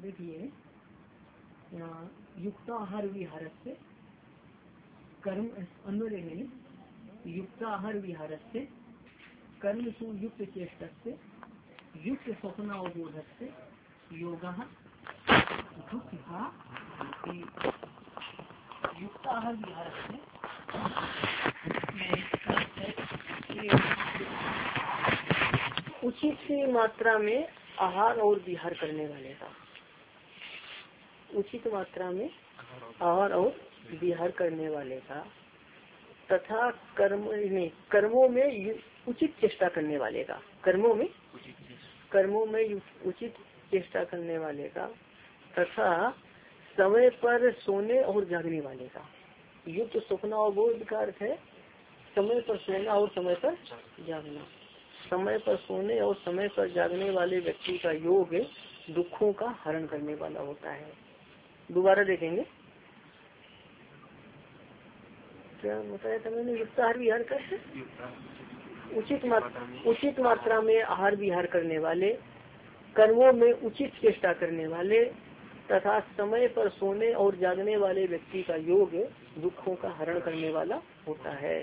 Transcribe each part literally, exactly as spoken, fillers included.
देखिए यहाँ युक्ताहार विहार से कर्म अन्य लेंगे। युक्ताहार विहार से कर्म सुयुक्त चेष्ट से युक्त स्वप्नावबोध से योग युक्ताहार विहार से उचित सी मात्रा में आहार और विहार करने वाले का, उचित मात्रा में आहार और विहार करने वाले का तथा कर्म में कर्मों में उचित चेष्टा करने वाले का, कर्मों में कर्मों में उचित चेष्टा करने वाले का तथा समय पर सोने और जागने वाले का। युक्त स्वप्नावबोध का अर्थ है समय पर सोना और समय पर जागना। समय पर सोने और समय पर जागने वाले व्यक्ति का योग दुखों का हरण करने वाला होता है। दोबारा देखेंगे क्या बताया था मैंने। युक्त आहार विहार करते उचित मात्रा उचित मात्रा में आहार विहार करने वाले, कर्मों में उचित चेष्टा करने वाले तथा समय पर सोने और जागने वाले व्यक्ति का योग दुखों का हरण करने वाला होता है।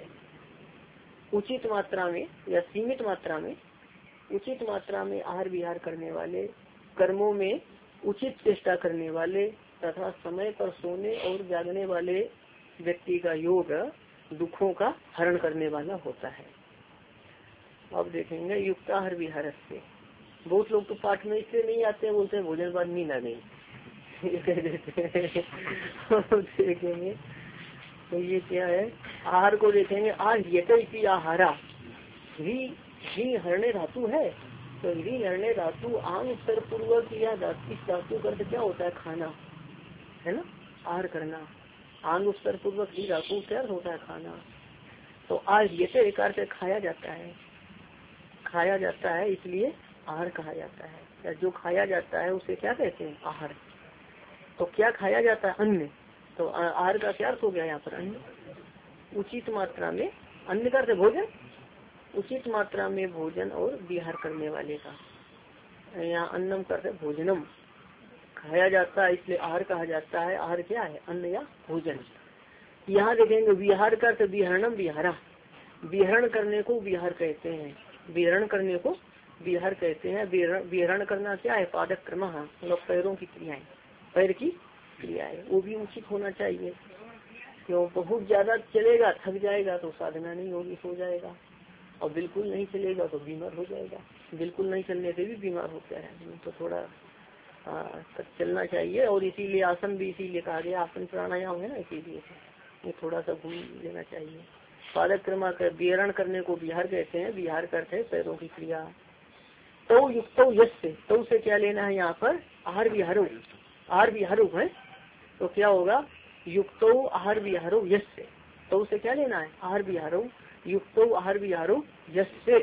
उचित मात्रा में या सीमित मात्रा में उचित मात्रा में आहार विहार करने वाले, कर्मों में उचित चेष्टा करने वाले तथा समय पर सोने और जागने वाले व्यक्ति का योग दुखों का हरण करने वाला होता है। अब देखेंगे युक्ताहार विहार से। बहुत लोग तो पाठ में इसलिए नहीं आते हैं, बोलते हैं भोजन बाद नींद आ गई ये कह देते हैं। देखेंगे तो ये क्या है, आहार को देखेंगे। आज ये आहारा ही ही हरणे धातु है, तो ही हरणे धातु आंग स्तर पूर्वक या इस धातु का क्या होता है, खाना है ना, आहार करना। आंग स्तर पूर्वक ही धातु क्या होता है, खाना। तो आज ये तो एक अर्थ खाया जाता है, खाया जाता है इसलिए आहार कहा जाता है। या जो खाया जाता है उसे क्या कहते हैं, आहार। तो क्या खाया जाता है, अन्न। तो आहार का क्या अर्थ हो गया यहाँ पर, अन्न। उचित मात्रा में अन्न का अर्थ भोजन, उचित मात्रा में भोजन और विहार करने वाले का। यहाँ अन्नम का अर्थ भोजनम, खाया जाता है इसलिए आहार कहा जाता है। आहार क्या है, अन्न या भोजन। यहाँ देखेंगे विहार का अर्थ विहरणम विहारा, विहरण करने को विहार कहते हैं। विहरण करने को विहार कहते हैं। विहरण करना क्या है, पादक क्रम, मतलब पैरों की क्रियाएं, पैर की क्रियाएं, वो भी उचित होना चाहिए। क्यों, बहुत ज्यादा चलेगा थक जाएगा तो साधना नहीं होगी, सो जाएगा। और बिल्कुल नहीं चलेगा तो बीमार हो जाएगा। बिल्कुल नहीं चलने से भी बीमार होता है, तो थोड़ा आ, चलना चाहिए। और इसीलिए आसन भी इसीलिए कहा गया, आसन प्राणायाम है ना, इसीलिए ये थोड़ा सा घूम लेना चाहिए। पादक क्रम कर विहरण करने को विहार कहते हैं। विहार करते हैं पैरों की क्रिया। तो युक्त यश से, तो से क्या लेना है यहाँ पर, आहार विहारो, आहार विहारो है। तो क्या होगा, युक्तो आहार विहारो यश से, तो से क्या लेना है, आहार विहारो। युक्तो आहार विहारो यश से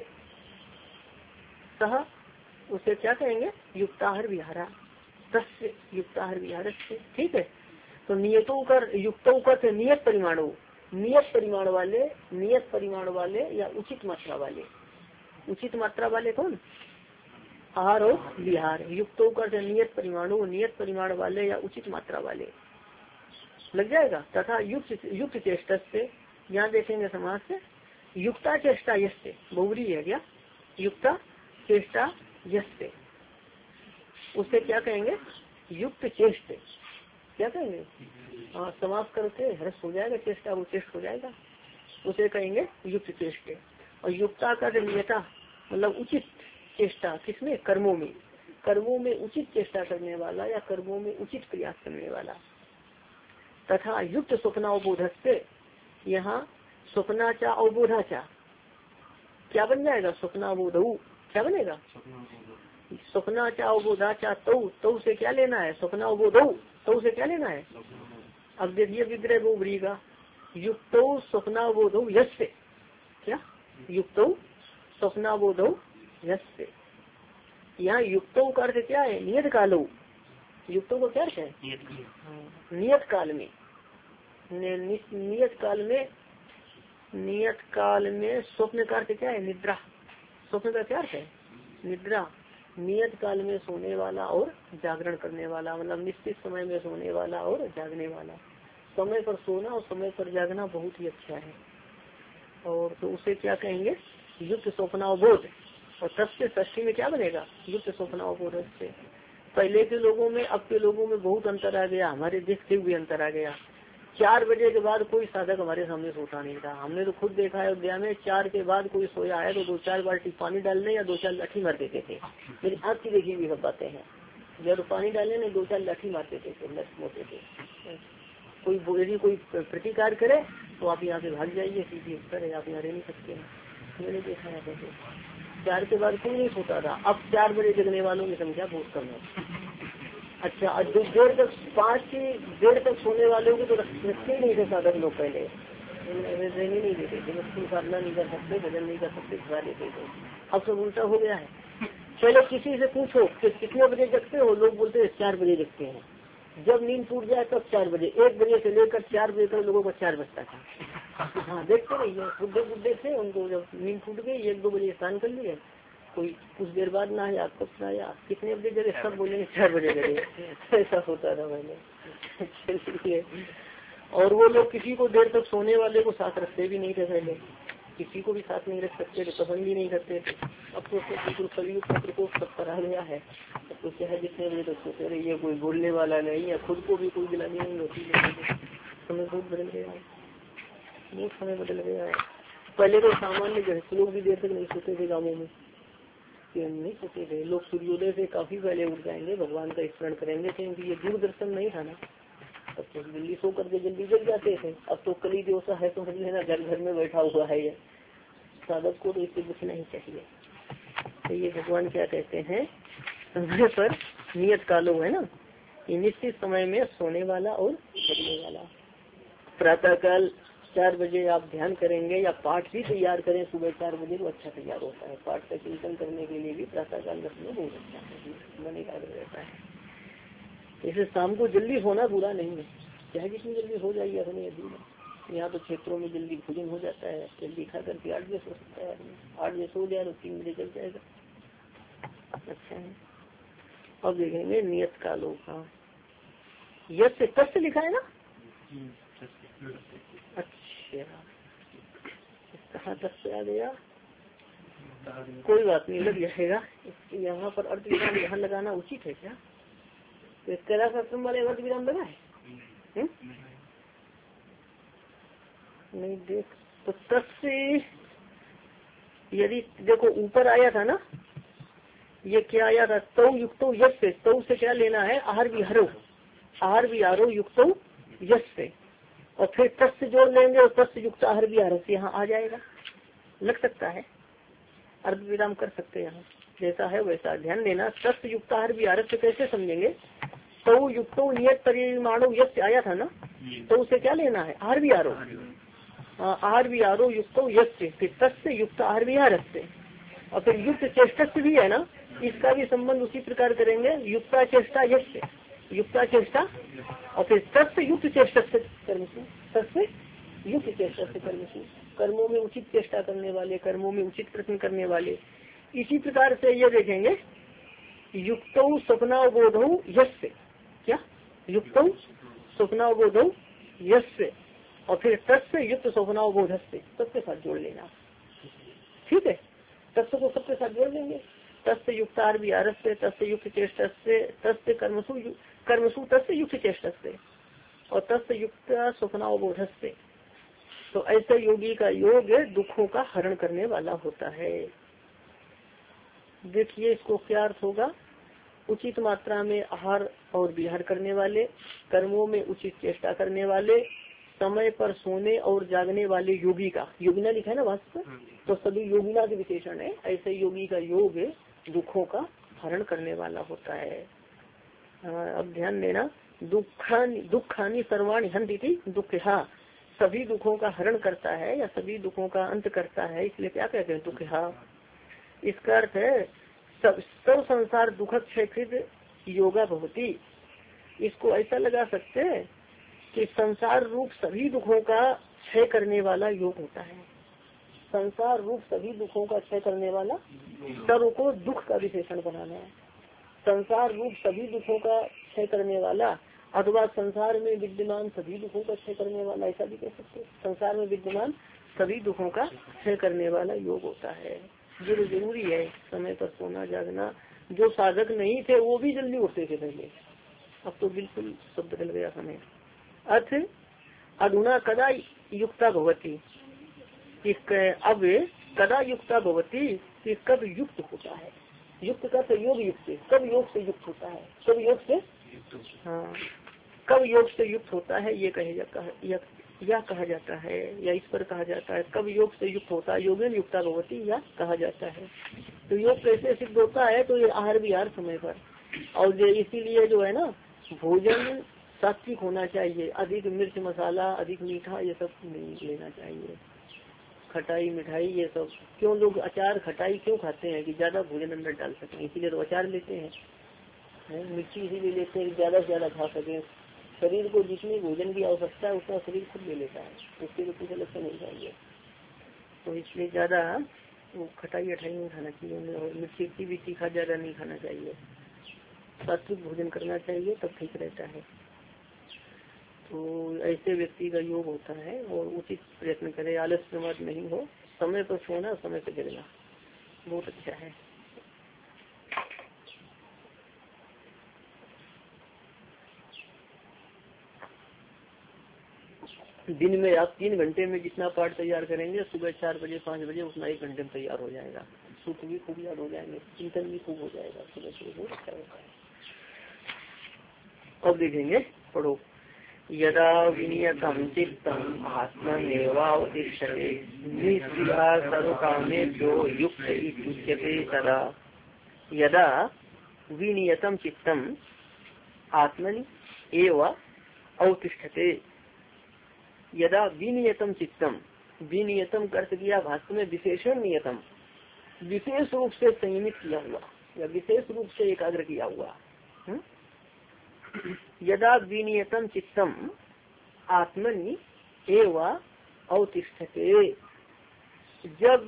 सह, उसे क्या कहेंगे, युक्ताहार विहारा, तस्य युक्ताहार विहार से। ठीक है। तो नियतों कर, युक्तों कर नियत परिमाणों, नियत परिमाण वाले, नियत परिमाण वाले या उचित मात्रा वाले। उचित मात्रा वाले कौन, आहार और विहार। युक्तों कर नियत परिमाणों, नियत परिमाण वाले या उचित मात्रा वाले लग जाएगा। तथा युक्त युक्त चेष्टा से, यहाँ देखेंगे समाज से युक्ता चेष्टा यश से, बहुरी है क्या, युक्ता चेष्टा यश से, उसे क्या कहेंगे, युक्त चेष्ट। क्या कहेंगे, हाँ समाप्त करके हर्ष हो जाएगा, चेष्टा वो चेष्ट हो जाएगा, उसे कहेंगे युक्त चेष्ट। और युक्ता का नियता मतलब उचित चेष्टा, किसमें, कर्मों में, कर्मों में उचित चेष्टा करने वाला या कर्मों में उचित प्रयास करने वाला। तथा युक्त स्वप्नावबोधक से, यहाँ स्वप्नाचा अवबोधाचा क्या बन जाएगा, स्वप्नावबोधऊ क्या बनेगा, स्वप्नाचा अवबोधाचा। तो तो से क्या लेना है, स्वप्नावबोधऊ, तो से क्या लेना है। अब देखिए विग्रह वो उभरीगा, युक्तो स्वप्नावबोधौ यश से, क्या युक्तो स्वप्नावबोधौ यश से। यहाँ युक्तों का अर्थ क्या है, नियत कालो। युक्तों का क्या अर्थ है, नियत काल में, नियत काल में, नियत काल में। स्वप्न का अर्थ क्या है, निद्रा। स्वप्न का क्या अर्थ है, निद्रा। नियत काल में सोने वाला और जागरण करने वाला, मतलब निश्चित समय में सोने वाला और जागने वाला। समय पर सोना और समय पर जागना बहुत ही अच्छा है। और तो उसे क्या कहेंगे, युक्त स्वप्नावबोध। और सबसे षष्ठी में क्या बनेगा, युक्त स्वप्नावबोध से। पहले के लोगों में अब के लोगों में बहुत अंतर आ गया, हमारे देखते हुए अंतर आ गया। चार बजे के बाद कोई साधक हमारे सामने सोता नहीं था। हमने तो खुद देखा है अयोध्या में, चार के बाद कोई सोया है तो दो चार बाल्टी पानी डालने या दो चार लाठी मार देते थे। मेरी आँख की देखी हुई सब बातें हैं। जब पानी डालने ने दो चार लाठी मार देते थे, मोटे थे। कोई यदि कोई प्रतिकार करे तो आप यहाँ से भाग जाइए, सीधी उत्तर है, आप यहाँ रह नहीं सकते हैं। मैंने देखा है तो चार के बाद कोई नहीं सोता था। अब चार बजे जगने वालों की संख्या बहुत कम है। अच्छा, देर तक पाँच की देर तक सोने वालों को तो रखते ही नहीं थे साधक लोग। पहले रहने नहीं देते थे, बस साधना नहीं कर सकते, भजन नहीं कर सकते, खा देते थे। अब सब उल्टा हो गया है। चलो किसी से पूछो कि कितने बजे जगते हो, लोग बोलते हैं चार बजे जगते हैं। जब नींद टूट जाए तब चार बजे, एक बजे से लेकर चार बजे तक लोगों का चार बजता था। हाँ देखते नहीं है, बुढ़े बुढ़े थे, उनको जब नींद टूट गई एक दो बजे स्नान कर लिए, कोई कुछ देर बाद ना आया, कब ना आया, कितने बजे जगह, सब बोलेंगे चार बजे जगह। ऐसा होता था पहले। चलिए, और वो लोग किसी को देर तक सोने वाले को साथ रखते भी नहीं थे पहले, किसी को भी साथ नहीं रख सकते थे, पसंद भी नहीं करते थे। अब तो बिल्कुल कलयुग का प्रकोप सब करा गया है। अब तो क्या है, जितने बजे तक सोते रहिए, कोई बोलने वाला नहीं है, खुद को भी कोई गिलानी नहीं होती है। समय बहुत बदल गया है, बहुत समय बदल गया है। पहले तो सामान्य गृहस्थ लोग भी देर तक नहीं सोते थे, गाँवों में नहीं सोते थे लोग। सूर्योदय से काफी पहले उठ जाएंगे, भगवान का स्मरण करेंगे, क्योंकि ये दूरदर्शन नहीं था ना। अब तो जल्दी सो करके जल्दी जग जाते थे। अब तो कली दिवसा है तो समझ लेना, घर घर में बैठा हुआ है ये साधक को, तो इससे कुछ नहीं चाहिए। तो ये भगवान क्या कहते हैं, समय पर नियत कालो है ना, ये निश्चित समय में सोने वाला और जगने वाला। प्रातः काल चार बजे आप ध्यान करेंगे या पाठ भी तैयार करें सुबह चार बजे तो अच्छा तैयार होता है। पाठ का चिंतन करने के लिए भी प्रातः काल रखना बहुत अच्छा है, मन एकाग्र रहता है। इसे शाम को जल्दी सोना बुरा नहीं है, चाहे कितनी जल्दी हो जाएगी अपने अधीन। यहाँ तो क्षेत्रों में जल्दी भोजन हो जाता है, जल्दी खा करके आठ बजे सो सकता है आदमी, आठ बजे सो जाए तो तीन बजे चल जाएगा। अच्छा है, अब देखेंगे नियत कालों का। यश से कष्ट लिखा है ना, अच्छा कहाँ तक से आ गया, कोई बात नहीं, लग जाएगा। यहाँ पर अर्थ विराम यहाँ लगाना उचित है क्या, तो कैलाश आश्रम वाले अर्थ विराम लगा है? हुँ? नहीं देख तो तस्य, यदि देखो ऊपर आया था ना, ये क्या आया था, तौ युक्तो यश से, तौ से क्या लेना है, आहार विहारो, आहार विहारो युक्तो यश से, और फिर तस्य जोड़ लेंगे और तस्य युक्त आहार विहार से यहाँ आ जाएगा, लग सकता है, अर्ध विराम कर सकते हैं यहाँ, जैसा है वैसा ध्यान देना। तस्य युक्त आहार विहार से कैसे समझेंगे, तो युक्तो नियत परिमाणो यश आया था ना, तो उसे क्या लेना है, आहार विहारो, आहार विहारो युक्तो यश से, फिर तस्य युक्त आहार विहार से, और फिर युक्त चेष्टा भी है ना, इसका भी संबंध उसी प्रकार करेंगे, युक्ता चेष्टा यश से, युक्ता चेष्टा, और फिर तस्य युक्त चेष्टा से कर्मसु, तस्य युक्त चेष्टा से कर्मसु, कर्मों में उचित चेष्टा करने वाले, कर्मों में उचित प्रश्न करने वाले। इसी प्रकार से ये देखेंगे, युक्तौ स्वप्नावबोधौ यश से, क्या युक्तौ स्वप्नावबोधौ यश से, और फिर तस्य युक्त स्वप्नावबोध से, सबके साथ जोड़ लेना, ठीक है। तस्य को सबके साथ जोड़ लेंगे, तस्य युक्तार विहार से, तस्य युक्त चेष्टा से, तस्य कर्मसु कर्मसु तस्य युक्त चेष्टा से, और तस्य युक्त स्वप्नावबोध से। तो ऐसे योगी का योग दुखों का हरण करने वाला होता है। देखिए इसको क्या अर्थ होगा, उचित मात्रा में आहार और विहार करने वाले, कर्मों में उचित चेष्टा करने वाले, समय पर सोने और जागने वाले योगी का, योगिना लिखा है ना वास्तव, तो सभी योगिना के विशेषण है। ऐसे योगी का योग दुखों का हरण करने वाला होता है। अब ध्यान देना, दुखानी दुखानी सर्वाणी हंति थी, दुख, हाँ सभी दुखों का हरण करता है या सभी दुखों का अंत करता है, इसलिए क्या कहते हैं दुख। हाँ इसका अर्थ है सब सब संसार दुख क्षेत्रित योगा भवती। इसको ऐसा लगा सकते हैं कि संसार रूप सभी दुखों का क्षय करने वाला योग होता है। संसार रूप सभी दुखों का क्षय करने वाला, सर्व को दुख का विशेषण बनाना है। संसार रूप सभी दुखों का क्षय करने वाला अथवा संसार में विद्यमान सभी दुखों का क्षय करने वाला, ऐसा भी कह सकते हैं। संसार में विद्यमान सभी दुखों का क्षय करने वाला योग होता है। जो जरूरी है समय पर सोना जागना। जो साधक नहीं थे वो भी जल्दी उठते थे पहले, अब तो बिल्कुल सब बदल गया समय। अर्थ अधुना कदा युक्ता भवती, अब कदा युक्ता भवती कि कब युक्त होता है। युक्त का तो योग युक्त, कब योग से युक्त होता है, कब योग से हाँ कब योग से युक्त होता है ये कहे जाता है, या, या कहा जाता है, या इस पर कहा जाता है कब योग से युक्त होता है, योगेन युक्ता भवती या कहा जाता है। तो योग कैसे सिद्ध होता है, तो ये आहार विहार समय पर, और इसीलिए जो है ना भोजन सात्विक होना चाहिए। अधिक मिर्च मसाला, अधिक मीठा ये सब नहीं लेना चाहिए। खटाई मिठाई ये सब, क्यों लोग अचार खटाई क्यों खाते हैं कि ज्यादा भोजन अंदर डाल सकें, इसीलिए तो अचार लेते हैं। मिर्ची इसीलिए लेते हैं ज्यादा से ज्यादा खा सके। शरीर को जितनी भोजन की आवश्यकता है उतना शरीर खुद ले लेता है, उसके लिए कुछ अलग से नहीं चाहिए। तो इसलिए ज्यादा वो खटाई अठाई नहीं खाना चाहिए, और मिर्ची भी तीखा ज्यादा नहीं खाना चाहिए। सात्विक भोजन करना चाहिए, तब ठीक रहता है। तो ऐसे व्यक्ति का योग होता है, और उचित प्रयत्न करे, आलस्य मत नहीं हो, समय पर सोना समय पर जगना बहुत अच्छा है। दिन में आप तीन घंटे में जितना पाठ तैयार करेंगे, सुबह चार बजे पाँच बजे उतना एक घंटे में तैयार हो जाएगा। सूत्र भी खूब याद हो जाएंगे, चिंतन भी खूब हो जाएगा, सुबह सुबह बहुत अच्छा होता है। अब देखेंगे, पढ़ो। यदा विनियतम चित्तम आत्मनेवावतिष्ठते निःस्पृहा सर्वकामेभ्यो युक्त इत्युच्यते तदा। यदा विनियतम चित्तम आत्मनि एव अवतिष्ठते। यदा विनियतम चित्तम, विनियतम अर्थ किया भाष्य में विशेषण नियतम, विशेष रूप से संयमित किया हुआ या विशेष रूप से एकाग्र किया हुआ। हुँ? यदा विनियतम चित्तम आत्मनि एव अवतिष्ठते, जब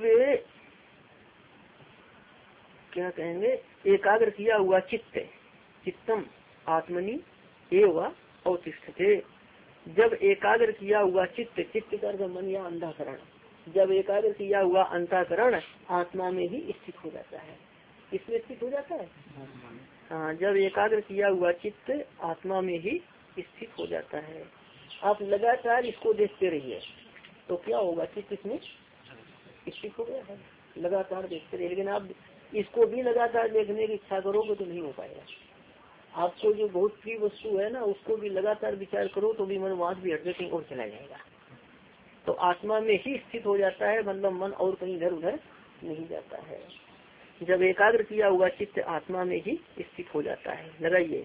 क्या कहेंगे एकाग्र किया हुआ चित्त, चित्तम आत्मनि एव अवतिष्ठते, जब एकाग्र किया हुआ चित्त, चित्त का मन या अंतःकरण, जब एकाग्र किया हुआ अंतःकरण आत्मा में ही स्थित हो जाता है। इसमें स्थित हो जाता है हाँ, जब एकाग्र किया हुआ चित्त आत्मा में ही स्थित हो जाता है। आप लगातार इसको देखते रहिए तो क्या होगा, चित्त इसमें स्थित हो गया है, लगातार देखते रहिए। लेकिन आप इसको भी लगातार देखने की इच्छा करोगे तो नहीं हो पाएगा। आपको जो बहुत प्रिय वस्तु है ना, उसको भी लगातार विचार करो तो भी मन वहां भी हटके कहीं और चला जाएगा। तो आत्मा में ही स्थित हो जाता है, मतलब मन और कहीं इधर उधर नहीं जाता है। जब एकाग्र किया हुआ चित्त आत्मा में ही स्थित हो जाता है। लगाइए,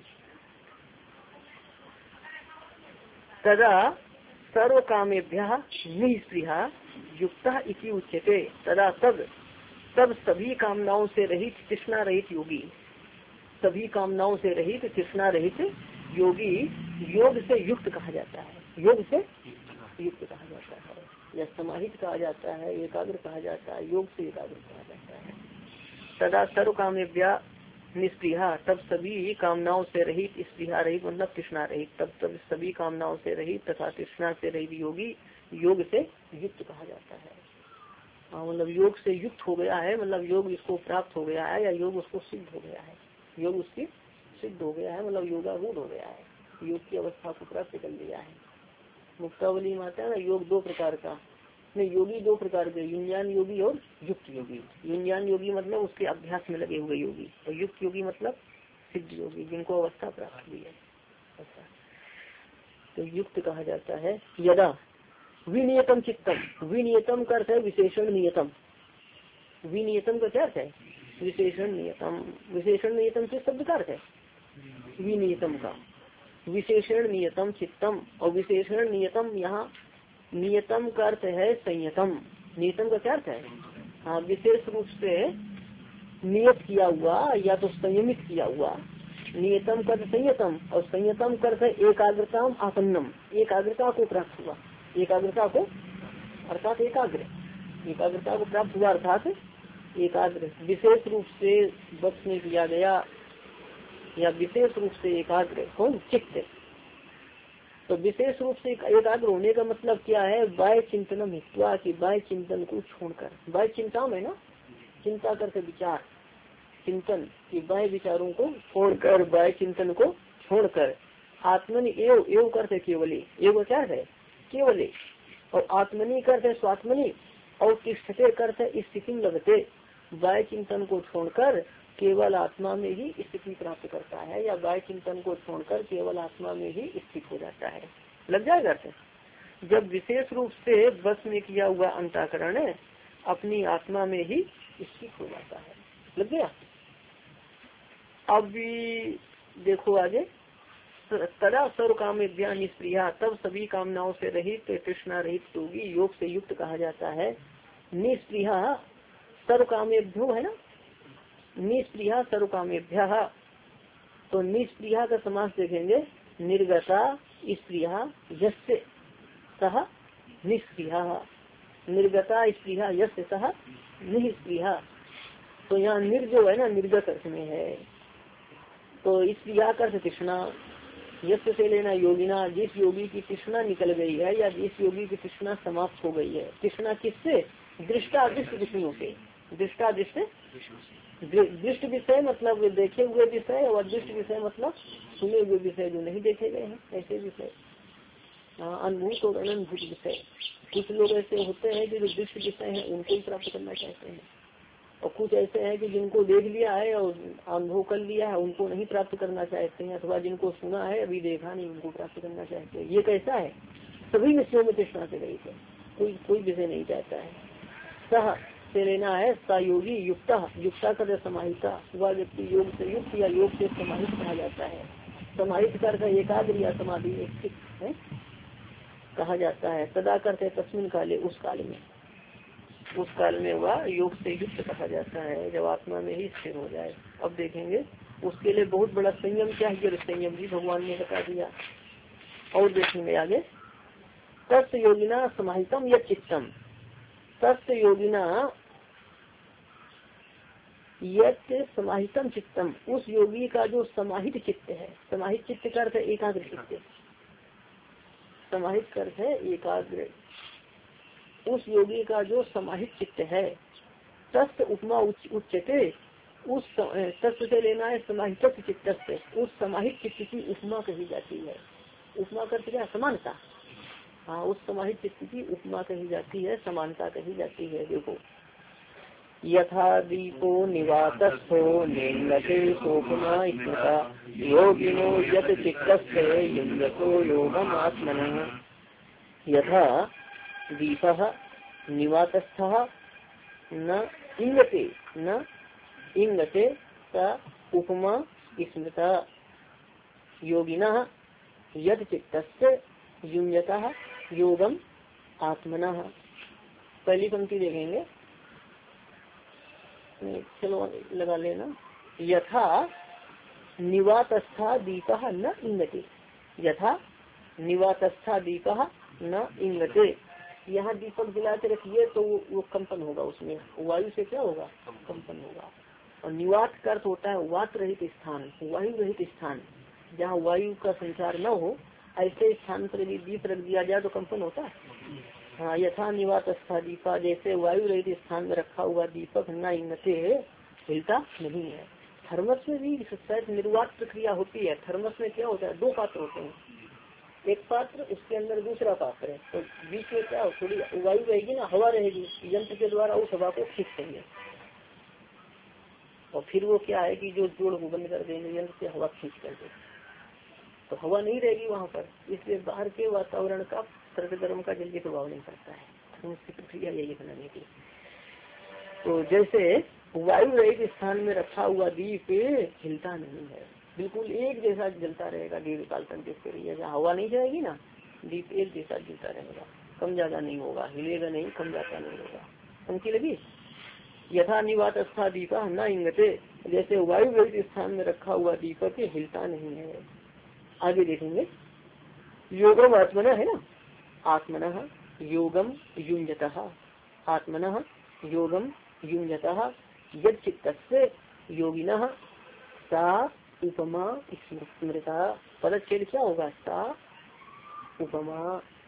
तदा सर्व कामेभ्यः निःस्पृहा युक्ता इति उच्यते। तदा तब तब सभी कामनाओं से रहित तृष्णा रहित योगी, सभी कामनाओं से रहित तृष्णा रहित योगी योग से युक्त कहा जाता है। योग से युक्त कहा जाता है, या समाहित कहा जाता है, एकाग्र कहा जाता है, योग से एकाग्र कहा जाता है। तदा सर्व कामेभ्यः निःस्पृहा, तब सभी कामनाओं से रहित, स्पृहा रहित मतलब तृष्णा रहित, तब तब सभी कामनाओं से रहित तथा तृष्णा से रहित योगी योग से युक्त कहा जाता है। हाँ, मतलब योग से युक्त हो गया है, मतलब योग इसको प्राप्त हो गया है, या योग उसको सिद्ध हो गया है, योग उसकी सिद्ध हो गया है, मतलब योगारूढ़ हो गया है, योग की अवस्था को प्राप्त कर लिया है। मुक्तावली में आता है ना, योग दो प्रकार का, नहीं योगी दो प्रकार के, युंजान योगी और युक्त योगी। युंजान योगी मतलब उसके अभ्यास में लगे हुए योगी, और युक्त योगी मतलब सिद्ध योगी, जिनको अवस्था प्राप्त हुई है। तो युक्त कहा जाता है। यदा विनियतम चित्तम, विनियतम का अर्थ है विशेषण नियतम, विनियतम का क्या अर्थ है, विशेषण नियतम। विशेषण नियतम किस शब्द का अर्थ है, विनियतम का, विशेषण नियतम चित्तम, और विशेषण नियतम यहाँ नियतम का अर्थ है संयतम। नियतम का क्या अर्थ है, हाँ विशेष रूप से नियत किया हुआ या तो संयमित किया हुआ। नियतम कर संयतम, और संयतम कर एकाग्रता आसन्नम, एकाग्रता को प्राप्त हुआ, एकाग्रता को अर्थात एकाग्र, एकाग्रता को प्राप्त हुआ अर्थात एकाग्र विशेष रूप से बस में किया गया या विशेष रूप से एकाग्र कौन चित्त। तो विशेष रूप से एकाग्र होने का मतलब क्या है, बाह्य चिंतनम हित्वा की बाह्य चिंतन को छोड़कर, बाह्य चिंता में ना चिंता करके विचार चिंतन की बाह्य विचारों को छोड़कर बाह्य चिंतन को छोड़कर आत्मनि एव एव करते केवली एव क्या है केवली और आत्मनि करते स्वात्मनि और तिष्ठते करते स्थिति लगते बाह्य चिंतन को छोड़कर केवल आत्मा में ही स्थिति प्राप्त करता है या बाह्य चिंतन को छोड़कर केवल आत्मा में ही स्थित हो जाता है। लग जाएगा अर्थ। जब विशेष रूप से बस में किया हुआ अंतःकरण अपनी आत्मा में ही स्थित हो जाता है। लग गया। अब देखो आगे, तदा सर्व कामेभ्या निष्प्रिया तब सभी कामनाओं से रहित तृष्णा रहित योगी योग से युक्त कहा जाता है। निष्प्रिया सर्व कामेभ्यो है ना, निष्प्रिया सर्व कामेभ्या। तो निष्प्रिया का समास देखेंगे निर्गता स्प्रिया यस्य सह निष्प्रिया, निर्गता स्प्रिया यस्य सह निष्प्रिया। तो यहाँ निर जो है ना निर्गत अर्थ में है। तो स्प्रिया का तृष्णा, यस्य से लेना योगिना जिस योगी की तृष्णा निकल गई है या जिस योगी की तृष्णा समाप्त हो गई है। तृष्णा किससे, दृष्टा दृष्ट विषयों से, दृष्टा दृष्ट दृष्ट विषय मतलब देखे हुए विषय और दृष्ट विषय मतलब सुने हुए विषय जो नहीं देखे गए हैं ऐसे विषय, अनुभूत और अनुभूत विषय। कुछ लोग ऐसे होते हैं कि जो दृष्ट विषय है उनको ही प्राप्त करना चाहते हैं और कुछ ऐसे हैं कि जिनको देख लिया है और अनुभव कर लिया है उनको नहीं प्राप्त करना चाहते हैं, अथवा जिनको सुना है अभी देखा नहीं उनको प्राप्त करना चाहते हैं। ये कैसा है, सभी विषयों में तृष्णा से रही है, कोई कोई विषय नहीं चाहता है। सह से लेना है सहयोगी युक्ता, युक्ता कर समाहिता, वह व्यक्ति योग से युक्त या योग से समाहित कहा जाता है। समाहित कर एकाग्र या समाधि स्थित है कहा जाता है। सदा करते तस्मिन काले उस काल में, उस काल में वह योग से युक्त कहा जाता है जब आत्मा में ही स्थिर हो जाए। अब देखेंगे उसके लिए बहुत बड़ा संयम चाहिए, संयम भी भगवान ने बता दिया। और देखेंगे आगे, तस्य योगिना समाहितम या चित्तम, तस्य योगिना यत् समाहितम चित्तम, उस योगी का जो समाहित चित्त है, समाहित चित्त का अर्थ है एकाग्र चित्त, समाहित अर्थ है एकाग्र, उस योगी का जो समाहित चित्त है। तस्य उपमा उच्चते, उस तस्य से लेना है समाहित चित्त से, उस समाहित चित्त की उपमा कही जाती है। उपमा करते क्या, समानता। हाँ, उस समाहित चित्त की उपमा कही जाती है, समानता कही जाती है। देखो, यथा दीपो निवातस्थो निन्नते सोपमा स्मृता योगिनो यत चित्तस्थे युञ्जतो योगम आत्मनः। यथा दीपः निवातस्थः न इंगते न इंगते सा उपमा स्मृता योगिनः यत चित्तस्य युञ्जतः योगम आत्मनः। पहली पंक्ति देखेंगे, चलो लगा लेना। यथा निवातस्था दीपः न इंगते, यथा निवातस्था दीपः न इंगते। यहाँ दीपक जला के रखिए तो वो, वो कंपन होगा, उसमें वायु से क्या होगा, कंपन होगा। और निवात का अर्थ होता है वात रहित स्थान, वायु रहित स्थान, जहाँ वायु का संचार न हो ऐसे स्थान पर यदि दीप रख दिया जाए तो कंपन होता है। हाँ, यथा निवातस्था दीपा, जैसे वायु रहित स्थान में रखा हुआ दीपक न इंगते हिलता नहीं है। थर्मस में भी शायद निर्वात प्रक्रिया होती है। थर्मस में क्या होता है, दो पात्र होते हैं, एक पात्र उसके अंदर दूसरा पात्र है, तो बीच में क्या थोड़ी वायु रहेगी ना, हवा रहेगी, यंत्र के द्वारा उस हवा को खींचेंगे और फिर वो क्या है कि जो जोड़ को बंद कर देंगे यंत्र से हवा खींच कर देंगे, तो हवा नहीं रहेगी वहाँ पर। इसलिए बाहर के वातावरण का सर्द गर्म का जल्दी प्रभाव नहीं पड़ता है, उसकी प्रक्रिया यही बनाने की। तो जैसे वायु रहित स्थान में रखा हुआ दीप हिलता नहीं है, बिल्कुल एक जैसा जलता रहेगा दीर्घ काल तक। देखते रहिए, जहाँ हवा नहीं जाएगी ना, दीप एक जैसा जलता रहेगा, कम ज्यादा नहीं होगा, हिलेगा नहीं, कम ज्यादा नहीं होगा। पंक्ति लगी, यथा निवातस्था दीपा न इंगते, जैसे वायु रहित स्थान में रखा हुआ दीपक हिलता नहीं है। आगे देखेंगे, योगम आत्मना है ना, आत्मना योगम युञ्जतः, आत्मनः योगम युञ्जतः यत् चित्तस्य योगिनः सा उपमा स्मृता। पदच्छेद क्या होगा? सा उपमा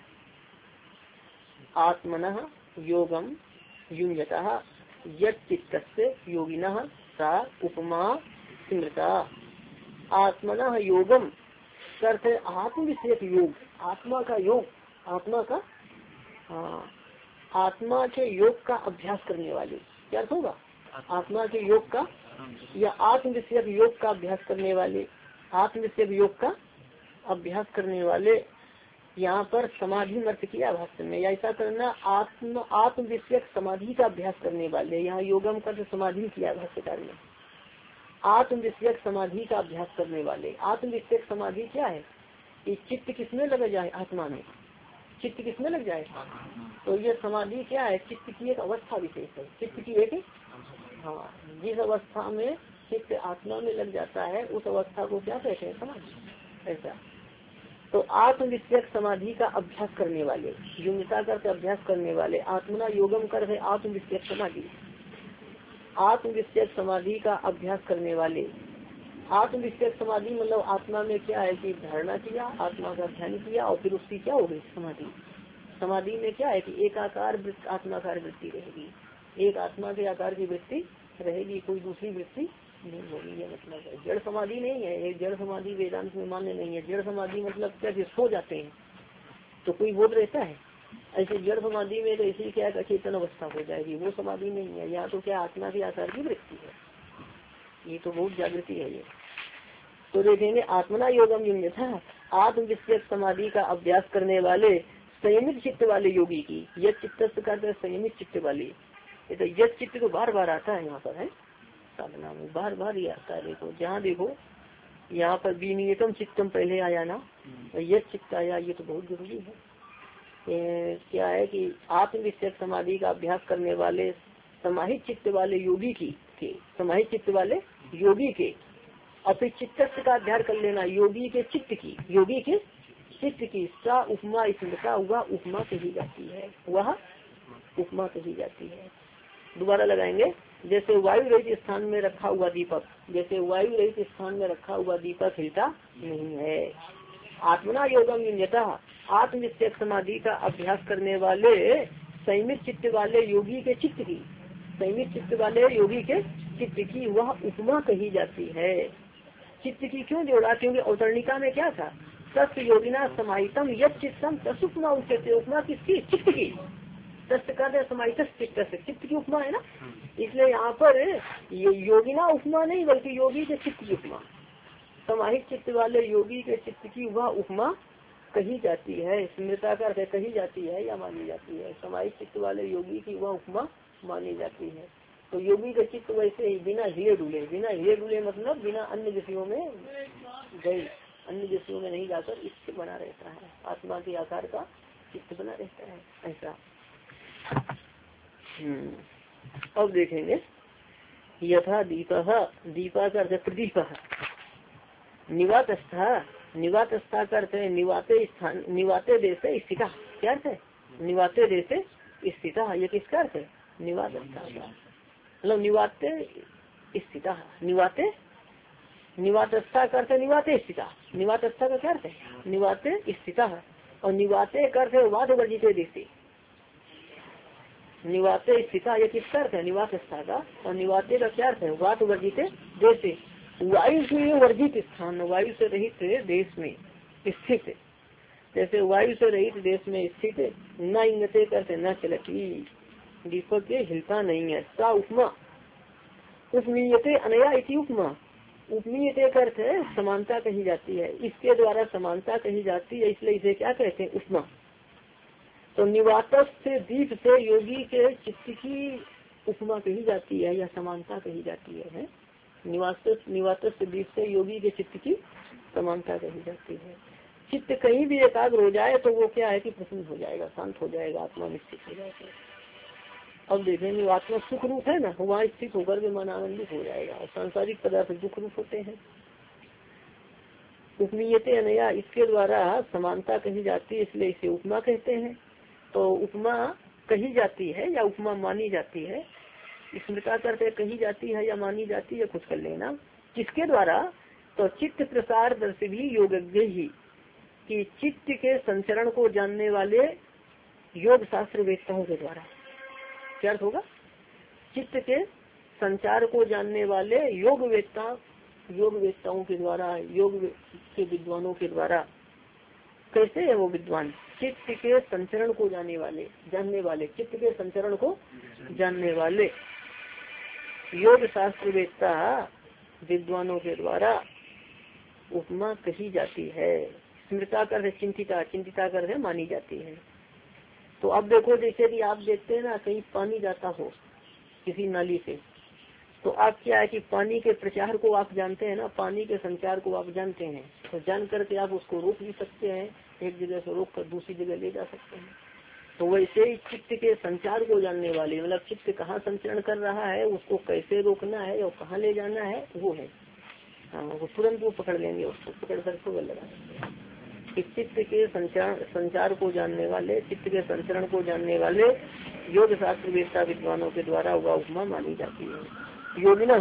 आत्मनः योगम युञ्जतः यत् चित्तस्य योगिनः सा उपमा स्मृता। आत्मनः योगम करते आत्म विषयक योग, आत्मा का योग, आत्मा का हाँ आत्मा के योग का अभ्यास करने वाले। क्या अर्थ होगा? आत्मा के योग का या आत्म विषयक योग का अभ्यास करने वाले, आत्म विषयक योग का अभ्यास करने वाले। यहाँ पर समाधि अर्थ किया भाष्य में, या ऐसा करना आत्म आत्म विषयक समाधि का अभ्यास करने वाले। यहाँ योगम कर समाधि किया भाष्यकार ने। आत्म विषयक समाधि का अभ्यास करने वाले। आत्म विषयक समाधि क्या है? कि चित्त किसमें लग जाए? आत्मा में। चित्त किसमें लग जाए? तो ये समाधि क्या है? चित्त की एक अवस्था विशेष है। चित्त की एक हाँ जिस अवस्था में चित्त आत्मा में लग जाता है उस अवस्था को क्या कहते हैं? समाधि। ऐसा तो आत्म विषयक समाधि का अभ्यास करने वाले, युञ्जता करके अभ्यास करने वाले। आत्मना योगम कर आत्म विषयक समाधि, आत्म विषयक समाधि का अभ्यास करने वाले। आत्म विषयक समाधि मतलब आत्मा में क्या है कि धारणा किया, आत्मा का ध्यान किया और फिर उसकी क्या हो गई? समाधि। समाधि में क्या है कि एक आकार आत्माकार वृत्ति रहेगी, एक आत्मा के आकार की वृत्ति रहेगी, कोई दूसरी वृत्ति नहीं होगी। ये मतलब है जड़ समाधि नहीं है। एक जड़ समाधि वेदांत में मान्य नहीं है। जड़ समाधि मतलब क्या कि सो जाते हैं तो कोई बोध रहता है। ऐसे जड़ समाधि में तो इसी क्या अचेतन अवस्था हो जाएगी, वो समाधि नहीं है। यहाँ तो क्या आत्मा के आकार की वृत्ति है। ये तो बहुत जागृति है ये। तो देखेंगे आत्मना योगम युञ्जतः आत्म विषयक समाधि का अभ्यास करने वाले संयमित चित्त वाले योगी की। यह चित्त का संयमित चित्त वाली। ये तो यह चित्त तो बार बार आता है यहाँ पर है साधना में, बार बार ये आता है। देखो जहाँ देखो यहाँ पर विनियतम चित्तम पहले आया ना, यह चित्त आया। ये तो बहुत जरूरी है। ए, क्या है कि आत्म विषयक समाधि का अभ्यास करने वाले समाहित चित्त वाले योगी की के समाहित चित्त वाले योगी के अपने चित्त का अध्ययन कर लेना। योगी के चित्त की, योगी के चित्त की सा उपमा स्मृता, वह उपमा कही जाती है, वह उपमा कही जाती है। दोबारा लगाएंगे। जैसे वायु रहित स्थान में रखा हुआ दीपक, जैसे वायु रहित स्थान में रखा हुआ दीपक हिलता नहीं है। आत्मना योगम युञ्जतः आत्म विषयक समाधि का अभ्यास करने वाले संयमित चित्त वाले योगी के चित्त की, संयमित चित्त वाले योगी के चित्त की वह उपमा कही जाती है। चित्त की क्यों जोड़ा? क्योंकि अवतरणिका में क्या था? सत्य योगिना समाहितम यत् चित्तम तसुपमा उच्यते। उपमा किसकी? चित्त की। सत्य का समाहित चित्त से, चित्त की उपमा है ना। इसलिए यहाँ पर ये योगिना उपमा नहीं बल्कि योगी के चित्त की उपमा, समाहित चित्त वाले योगी के चित्त की वह उपमा कही जाती है। स्मृता का अर्थ कही जाती है या मानी जाती है। समाहित चित्त वाले योगी की वह उपमा मानी जाती है। तो योगी का चित्त वैसे ही बिना हिले डुले, बिना हिले डुले मतलब बिना अन्य विषयों में गए, अन्य विषयों में नहीं जाकर इससे बना रहता है। आत्मा के आकार का चित्त बना रहता है ऐसा। हम्म अब देखेंगे यथा दीपः, दीपा का अर्थ प्रदीप, निवातस्था, निवातस्था का अर्थ है निवाते स्थान, निवाते देश स्थिता। क्या अर्थ है? निवाते देश स्थिता। ये किसका अर्थ है? निवातस्था का मतलब निवाते स्थिता, निवाते निवातस्था का अर्थ है निवाते स्थिता। निवातस्था का क्या अर्थ है? निवाते स्थिता। और निवाते का अर्थ है वाद वर्जित देश। निवाते स्थिता ये किसका अर्थ है? निवास स्था का। और निवाते का क्या अर्थ है? वात वर्जित देश। वायु से वर्जित स्थान, वायु से रहित देश में स्थित। जैसे वायु से रहित देश में स्थित। न इंगते करते न चलती, दीपक के हिलता नहीं है। सा उपमा उपमीयते अनया इति उपमा। उपमीयते का अर्थ है समानता कही जाती है, इसके द्वारा समानता कही जाती है, इसलिए इसे क्या कहते हैं? उपमा। तो निवातस से दीप से योगी के चित्त की उपमा कही जाती है या समानता कही जाती है, है? निवास निवातस से दीप से योगी के चित्त की समानता कही जाती है। चित्त कहीं भी एकाग्र हो जाए तो वो क्या है कि प्रसन्न हो जाएगा, शांत हो जाएगा, आत्मा निश्चित हो जाएगा। अब देखेंगे आत्मा सुख रूप है ना, वहाँ स्थित होकर के मन आनंदित हो जाएगा। और सांसारिक पदार्थ दुख रूप होते हैं। उपमीयते अनया, इसके द्वारा समानता कही जाती है, इसलिए इसे उपमा कहते हैं। तो उपमा कही जाती है या उपमा मानी जाती है। स्मृता करते कही जाती है या मानी जाती है, कुछ कर लेना। किसके द्वारा? तो चित्त प्रसार दर्श भी योगज्ञ ही, कि चित्त के संचरण को जानने वाले योग शास्त्र वेत्ताओं के द्वारा। क्या अर्थ होगा? चित्त के संचार को जानने वाले योग वेत्ता योग वेत्ताओं के द्वारा, योग के विद्वानों के द्वारा। कैसे है वो विद्वान? चित्त के संचरण को जानने वाले जानने वाले चित्त के संचरण को जानने वाले योग शास्त्र वेत्ता विद्वानों के द्वारा उपमा कही जाती है। स्मृता कर चिंतिता, चिंतिता कर मानी जाती है। तो अब देखो, जैसे भी आप देखते हैं ना, कहीं पानी जाता हो किसी नाली से, तो आप क्या है कि पानी के प्रचार को आप जानते हैं ना, पानी के संचार को आप जानते हैं, तो जान करके आप उसको रोक भी सकते हैं, एक जगह से रोक कर दूसरी जगह ले जा सकते हैं। तो वैसे ही चित्त के संचार को जानने वाले, मतलब चित्त कहाँ संचरण कर रहा है, उसको कैसे रोकना है और कहाँ ले जाना है, वो है। हाँ, वो तुरंत वो पकड़ लेंगे, उसको पकड़ कर को लगाएंगे। चित्त के संचार संचार को जानने वाले, चित्त के संचरण को जानने वाले योग शास्त्र वेत्ता विद्वानों के द्वारा वह उपमा मानी जाती है। योगिना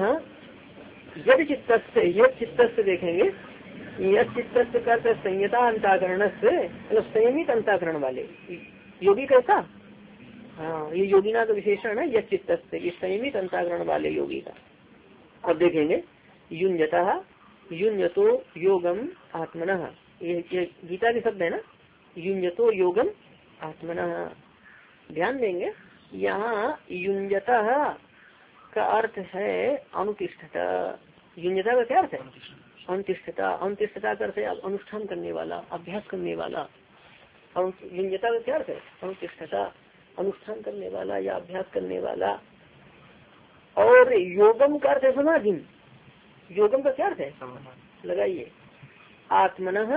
यद चित्त यद चित्त देखेंगे, यद चित्त का संयता अंताकरण से, मतलब संयमित अंताकरण वाले योगी। कैसा? हाँ, ये योगिना का विशेषण है, यद चित्त से संयमित अंताकरण वाले योगी का। अब देखेंगे युञ्जतः युञ्जतो योगम आत्मनः, ये, ये गीता के शब्द है ना, युञ्जतो योगम आत्मनः। ध्यान देंगे, यहाँ युञ्जतः का अर्थ है अनुतिष्ठता। युञ्जता का क्या अर्थ है? अनुतिष्ठता। अनुतिष्ठता का अर्थ है अनुष्ठान करने वाला, अभ्यास करने वाला। युञ्जता का क्या अर्थ है? अनुतिष्ठता, अनुष्ठान करने वाला या अभ्यास करने वाला। और योगम का अर्थ है समाधि। योगम का क्या अर्थ है? लगाइए, आत्मनः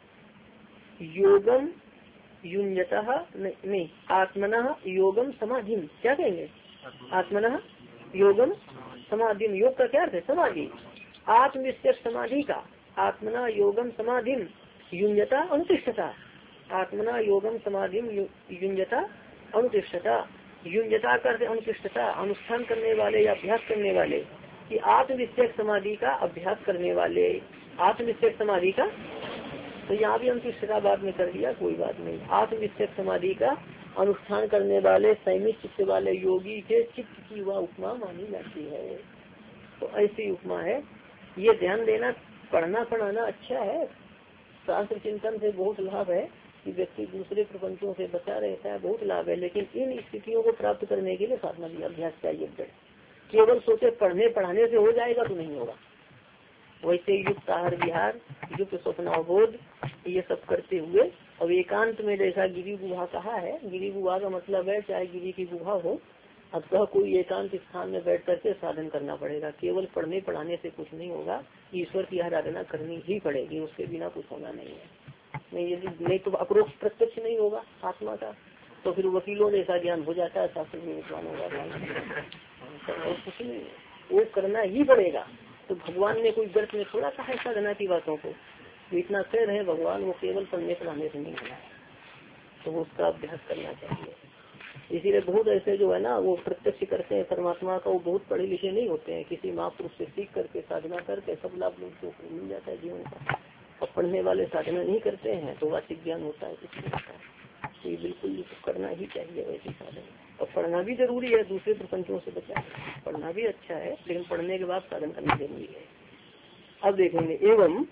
योगम युञ्जतः नहीं, आत्मनः योगम समाधि। क्या कहेंगे? आत्मनः योगम समाधि। योग का क्या अर्थ है? समाधि। आत्मविषयक समाधि का आत्मना योगम समाधि युञ्जता अनुतिष्ठता। आत्मना योगम समाधि युञ्जता अनुतिष्ठता। युञ्जता का अर्थ अनुतिष्ठता, अनुष्ठान करने वाले या अभ्यास करने वाले, कि आत्मविषयक समाधि का अभ्यास करने वाले। आत्मविषयक समाधि का, तो यहाँ भी अनुतिष्ठता बाद में कर दिया, कोई बात नहीं। आत्मविषयक समाधि का अनुष्ठान करने वाले संयमित चित्त वाले योगी के चित्त की वह उपमा मानी जाती है। तो ऐसी उपमा है। ये ध्यान देना, पढ़ना पढ़ाना अच्छा है, शास्त्र चिंतन से बहुत लाभ है कि व्यक्ति दूसरे प्रपंचों से बचा रहता है, बहुत लाभ है। लेकिन इन स्थितियों को प्राप्त करने के लिए साधना भी अभ्यास चाहिए। केवल सोचे पढ़ने पढ़ाने से हो जाएगा तो नहीं होगा। वैसे युक्त आहार विहार, युक्त स्वप्नावबोध, ये सब करते हुए, और एकांत में जैसा गिरी गुहा कहा है, गिरी गुहा का मतलब है चाहे गिरी की गुहा हो, अथवा कोई एकांत स्थान में बैठ करके साधन करना पड़ेगा। केवल पढ़ने पढ़ाने से कुछ नहीं होगा, ईश्वर की आराधना करनी ही पड़ेगी, उसके बिना कुछ होना नहीं है। नहीं, यदि नहीं तो अपरोक्ष प्रत्यक्ष नहीं होगा आत्मा का, तो फिर वकीलों जैसा ज्ञान हो जाता है, शास्त्र में विद्वान होगा, और कुछ नहीं, वो करना ही पड़ेगा। तो भगवान ने कोई गर्त में थोड़ा कहा साधना की बातों को, तो इतना कह रहे हैं भगवान, वो केवल पढ़ने पढ़ाने से नहीं होगा, तो वो उसका अभ्यास करना चाहिए। इसीलिए बहुत ऐसे जो है ना, वो प्रत्यक्ष करते हैं परमात्मा का, वो बहुत पढ़े लिखे नहीं होते हैं, किसी महापुरुष से सीख करके साधना करके सब लाभ लोगों को मिल जाता है जीवन का। और पढ़ने वाले साधना नहीं करते हैं तो वाचिक ज्ञान होता है, कुछ नहीं होता है। तो ये बिल्कुल करना ही चाहिए वैसी साधना। और पढ़ना भी जरूरी है, दूसरे प्रपंचों से बचा, पढ़ना भी अच्छा है, लेकिन पढ़ने के बाद साधन करना जरूरी है। अब देखेंगे, एवं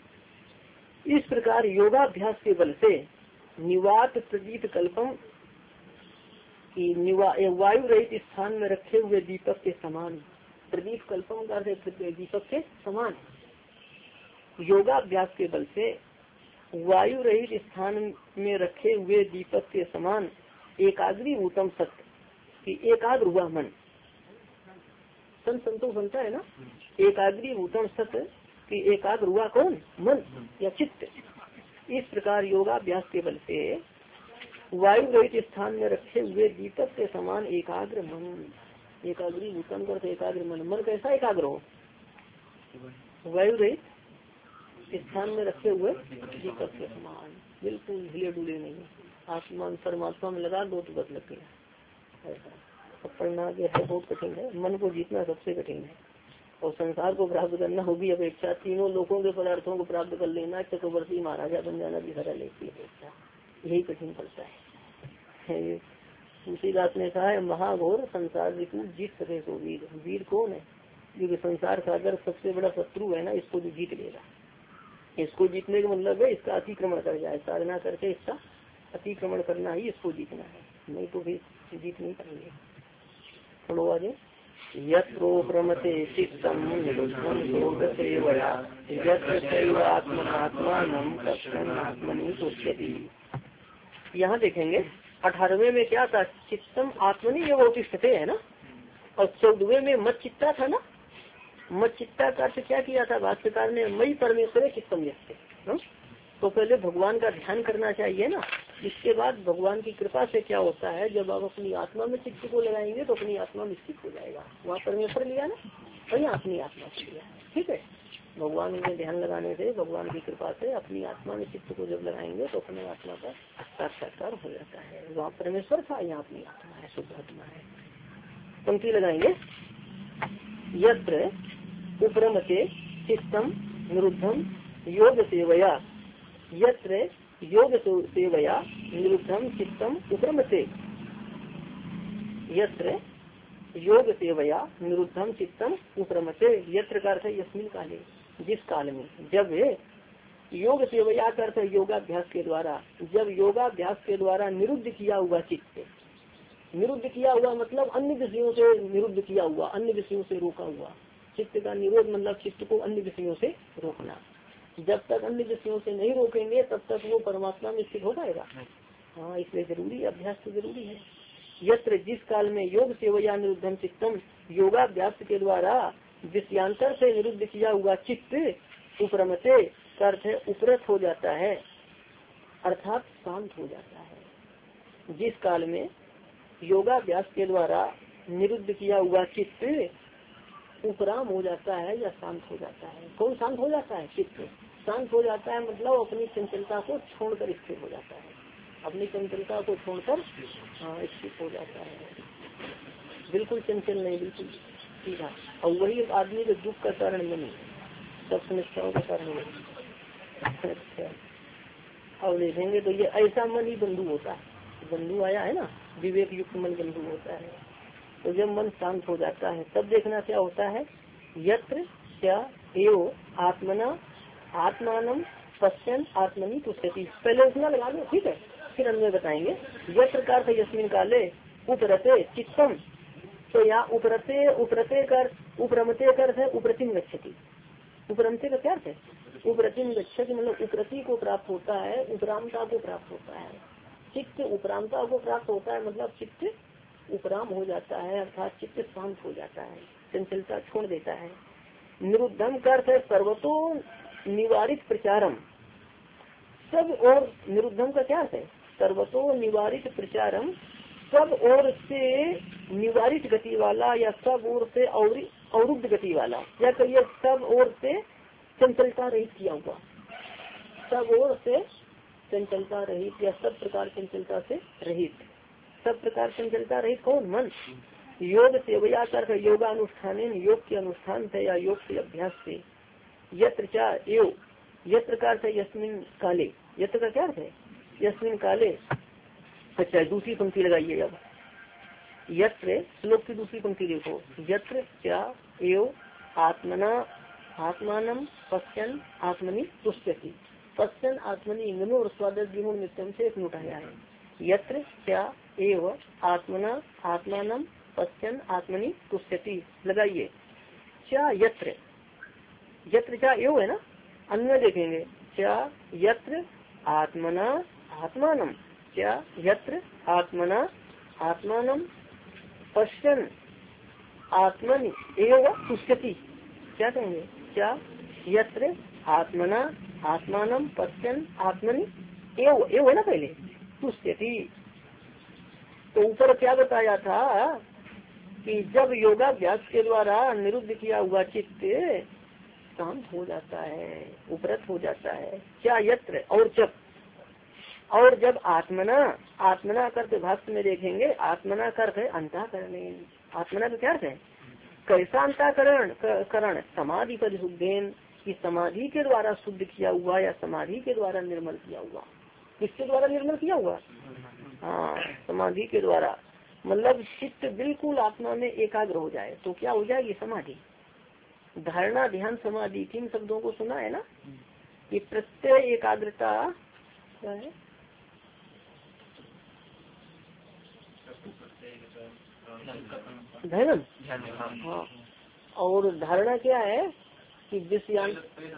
इस प्रकार योगाभ्यास के बल से निवात प्रदीप कल्पम की वायु रहित स्थान में रखे हुए दीपक के समान, प्रदीप कल्पम का दीपक के समान, योगाभ्यास के बल से वायु रहित स्थान में रखे हुए दीपक के समान एकाग्री उत्तम सत्य की एकाग्र हुआ मन, संत संतोष बनता है ना, एकाग्री उत्तम सत्य की एकाग्र हुआ कौन? मन या चित्त। इस प्रकार योगाभ्यास के बल से वायु रहित स्थान में रखे हुए दीपक के समान एकाग्र मन, एकाग्री उत्तम करते एकाग्र मन, मन कैसा एकाग्र हो? वायु रहित स्थान में रखे हुए दीपक के समान, बिल्कुल हिले डुले नहीं, आसमान परमात्मा में लगा दो तो बस लग गया। ऐसा। अब पढ़ना ये है बहुत कठिन है, मन को जीतना सबसे कठिन है, और संसार को प्राप्त करना होगी अपेक्षा, तीनों लोगों के पदार्थों को प्राप्त कर लेना, चक्रवर्ती महाराजा बन जाना भी सरल है, अपेक्षा यही कठिन पड़ता है। तुलसीदास ने कहा है महाघोर संसार ऋतु जीत सके तो वीर। वीर कौन है? क्योंकि संसार का अगर सबसे बड़ा शत्रु है ना, इसको जो जीत लेगा, इसको जीतने का मतलब है इसका अतिक्रमण कर जाए, साधना करके इसका अतिक्रमण करना ही इसको जीतना है, नहीं तो फिर जीत नहीं करेंगे। थोड़ा आगे यत्रो प्रमते चित्तम निरुद्धं योगसेवया यत्र चैवात्मनात्मानं तत्सन्नात्मनि तुष्यति। यहाँ देखेंगे अठारहवें में क्या था, चित्तम आत्मनि योगोतिष्ठते है ना, और चौदहवें में मत चित्ता था ना। मत चित्ता का अर्थ क्या किया था भाष्यकार ने, मई परमेश्वर चित्तम यस्ते। तो पहले भगवान का ध्यान करना चाहिए ना, इसके बाद भगवान की कृपा से क्या होता है, जब आप अपनी आत्मा में चित्त को लगाएंगे तो अपनी आत्मा में स्थित हो जाएगा। वहाँ परमेश्वर लिया ना, और यहाँ अपनी आत्मा को लिया, ठीक है। भगवान में ध्यान लगाने से, भगवान की कृपा से अपनी आत्मा में चित्त को जब लगाएंगे तो अपनी आत्मा का साक्षात्कार हो जाता है। वहाँ परमेश्वर था, यहाँ अपनी आत्मा है, शुद्ध आत्मा है। पंक्ति लगाएंगे यत्र उपरमते चित्तम निरुद्धम योग सेवया यत्र योग सेवया निरुद्धम चित्तम उपरमते यत्र योग सेवया निरुद्धम चित्तम उपरमते। यत्र का अर्थ है यस्मिन काले, जिस काल में, जब योग सेवया का अर्थ योगाभ्यास के द्वारा, जब योगाभ्यास के द्वारा निरुद्ध किया हुआ चित्त, निरुद्ध किया हुआ मतलब अन्य विषयों से निरुद्ध किया हुआ, अन्य विषयों से रोका हुआ। चित्त का निरोध मतलब चित्त को अन्य विषयों से रोकना। जब तक अन्य विषयों से नहीं रोकेंगे तब तक वो परमात्मा में स्थित हो पाएगा। हाँ, इसलिए जरूरी अभ्यास तो जरूरी है। यत्र जिस काल में योग सेवया निरुद्धम चित्तम, योगाभ्यास के द्वारा विषयांतर से निरुद्ध किया हुआ चित्त उपरमते का अर्थ है उपरत हो जाता है, अर्थात शांत हो जाता है। जिस काल में योगाभ्यास के द्वारा निरुद्ध किया हुआ चित्त उपराम हो जाता है या शांत हो जाता है। कौन शांत हो जाता है? चित्त शांत हो जाता है, मतलब अपनी चंचलता को छोड़कर स्थिर हो जाता है, अपनी चंचलता को छोड़कर हाँ स्थित हो जाता है, बिल्कुल चंचल नहीं, बिल्कुल सीधा। और वही आदमी के दुख का कारण नहीं, सब समस्याओं का कारण नहीं। अच्छा, अब देखेंगे तो ये ऐसा मन ही बंधु होता है। बंधु आया है ना, विवेक युक्त मन बंधु होता है। तो जब मन शांत हो जाता है तब देखना क्या होता है, यत्र क्या एव आत्मना आत्मानम पश्यन आत्मनि तुष्यति। पहले उतना लगा लो, ठीक है, फिर अन्य बताएंगे। यत्र का अर्थ यस्मिन काले उपरते चित्तम, तो यहाँ उपरते उपरते कर उपरमते कर है उपरतिम गच्छति। उपरमते का क्या अर्थ है? उपरतिम गच्छति मतलब उपरति को प्राप्त होता है, उपरामता को प्राप्त होता है। चित्त उपरामता को प्राप्त होता है मतलब चित्त उपराम हो जाता है, अर्थात चित्त शांत हो जाता है, चंचलता छोड़ देता है। निरुद्धम का अर्थ है सर्वतो निवारित प्रचारम, सब और निरुद्धम का क्या अर्थ है? सर्वतो निवारित प्रचारम, सब ओर से निवारित गति वाला या सब ओर से अवरुद्ध गति वाला, या कहिए सब ओर से चंचलता रहित किया हुआ, सब ओर से चंचलता रहित या सब प्रकार चंचलता से रहित, सब प्रकार चंचलता रहित कौन? मन। योग सेवया कर योगानुष्ठान, योग के अनुष्ठान से या योग के अभ्यास से। यत्र चा एव, यत्र का अर्थ है यस्मिन काले, यत्र का क्या अर्थ है? यस्मिन काले। अच्छा, दूसरी पंक्ति लगाइए अब, यत्र श्लोक की दूसरी पंक्ति देखो, यत्र क्या एव आत्मना आत्मानम पश्यन आत्मनि तुष्यति। पश्यन आत्मनि नमो और स्वादत विमुण नित्यम से एक नोट आया है। यत्र क्या एव आत्मना आत्मानम पश्यन आत्मनि तुष्यति लगाइए। क्या यत्र, यत्र क्या एव है ना, अन्य देखेंगे क्या यत्र आत्मना आत्मानम, क्या यत्र आत्मना आत्मानम पश्यन आत्मनि एव तुष्यति। क्या कहेंगे? क्या यत्र आत्मना आत्मानम पश्यन आत्मनि एव, एव है ना पहले, तुष्यति। तो ऊपर क्या बताया था कि जब योगाभ्यास के द्वारा निरुद्ध किया हुआ चित्त शांत हो जाता है, उपरत हो जाता है। क्या यत्र और जब, और जब आत्मना आत्मना करते भाष्य में देखेंगे, आत्मना करते अंतःकरण, आत्मना का क्या अर्थ है, कैसा अंतःकरण करण समाधि पर शुद्धेन, कि समाधि के द्वारा शुद्ध किया हुआ या समाधि के द्वारा निर्मल किया हुआ। किसके द्वारा निर्मल किया हुआ? हाँ, समाधि के द्वारा। मतलब चित्त बिल्कुल आत्मा में एकाग्र हो जाए तो क्या हो जाएगी? समाधि। धारणा ध्यान समाधि तीन शब्दों को सुना है ना, कि प्रत्यय एकाग्रता क्या है? ध्यान, हाँ। और धारणा क्या है कि विषयान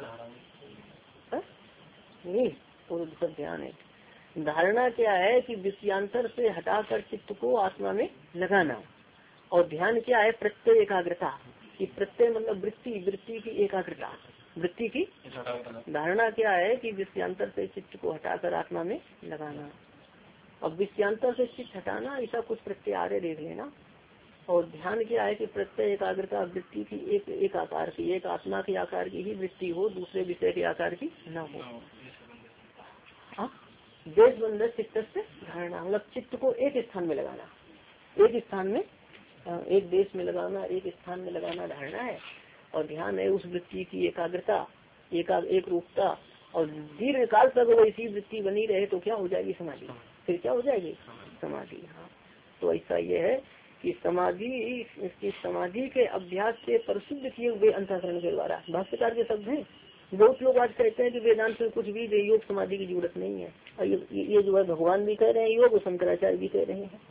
नहीं, और सब ध्यान है। धारणा क्या है कि विषयांतर से हटाकर चित्त को आत्मा में लगाना। और ध्यान क्या है? प्रत्यय एकाग्रता, कि प्रत्यय मतलब वृत्ति, वृत्ति की एकाग्रता, वृत्ति की। धारणा क्या है कि विषयांतर से चित्त को हटाकर आत्मा में लगाना। अब विषयांतर से चित्त हटाना, ऐसा कुछ प्रत्यय आ रहे देख लेना। और ध्यान क्या है कि प्रत्यय एकाग्रता वृत्ति की एक एक आकार की, एक आत्मा के आकार की ही वृत्ति हो, दूसरे विषय के आकार की न हो। देश बंद चित्त से धारणा, मतलब चित्त को एक स्थान में लगाना, एक स्थान में, एक देश में लगाना, एक स्थान में लगाना धारणा है। और ध्यान है उस वृत्ति की एकाग्रता, एका एक रूपता, और दीर्घ काल तक वो इसी वृत्ति बनी रहे तो क्या हो जाएगी? समाधि। फिर क्या हो जाएगी? समाधि। हाँ, तो ऐसा ये है कि समाधि, इसकी समाधि के अभ्यास से परिशुद्ध किए हुए अंतःकरण के द्वारा। भाष्यकार के शब्द हैं। बहुत लोग आज कहते हैं कि वेदांत में कुछ भी योग समाधि की जरूरत नहीं है, और ये, ये जो है भगवान भी कह रहे हैं योग, शंकराचार्य भी कह रहे हैं,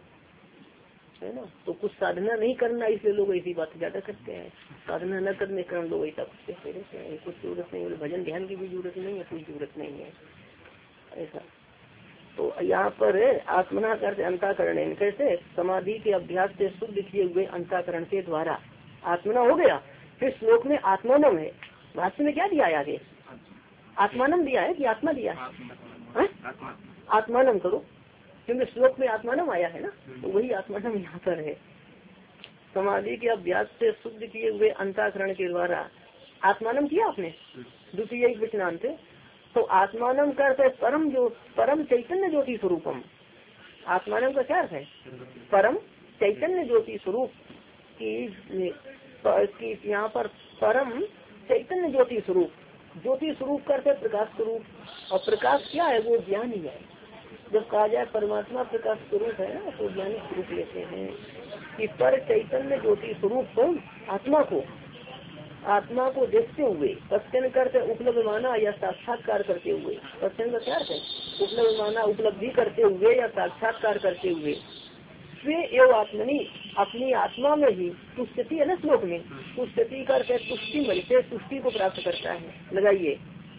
है ना। तो कुछ साधना नहीं करना, इसलिए लोग ऐसी बात ज्यादा करते हैं। साधना न करने के कारण लोग ऐसा कुछ कहते रहते हैं, कुछ जरूरत नहीं है, भजन ध्यान की भी जरूरत नहीं है, कोई जरूरत नहीं है ऐसा। तो यहाँ पर आत्मना करते अंतःकरण, कैसे? समाधि के अभ्यास से शुद्ध किए हुए अंतःकरण के द्वारा आत्मना हो गया। फिर श्लोक में आत्मानम है, भाष्य में क्या दिया है आगे? आत्मानम दिया है कि आत्मा दिया है? आत्मानम करो, क्योंकि श्लोक में आत्मानम आया है ना, तो वही आत्मानम यहाँ पर है। समाधि के अभ्यास से शुद्ध किए हुए अंतःकरण के द्वारा आत्मानम किया आपने, द्वितीय एक वचनांत। तो आत्मानम का अर्थ है परम जो परम चैतन्य ज्योति स्वरूपम। आत्मानम का क्या अर्थ है? परम चैतन्य ज्योति स्वरूप की, यहाँ पर परम चैतन्य ज्योति स्वरूप, ज्योति स्वरूप करते प्रकाश स्वरूप। और प्रकाश क्या है? वो ज्ञान ही है। जब कहा जाए परमात्मा प्रकाश स्वरूप है ना, तो ज्ञानी स्वरूप लेते हैं कि पर चैतन्य ज्योति स्वरूप कौन? आत्मा को, आत्मा को देखते हुए, पश्चन करते उपलब्ध माना या साक्षात्कार करते हुए। पश्चन का क्या है? उपलब्ध माना, उपलब्धि करते हुए या साक्षात्कार करते हुए। स्वे एवं आत्मनि, अपनी आत्मा में ही तुष्टि है ना श्लोक में, तुष्टि करके तुष्टि मिलते तुष्टि को प्राप्त करता है। लगाइए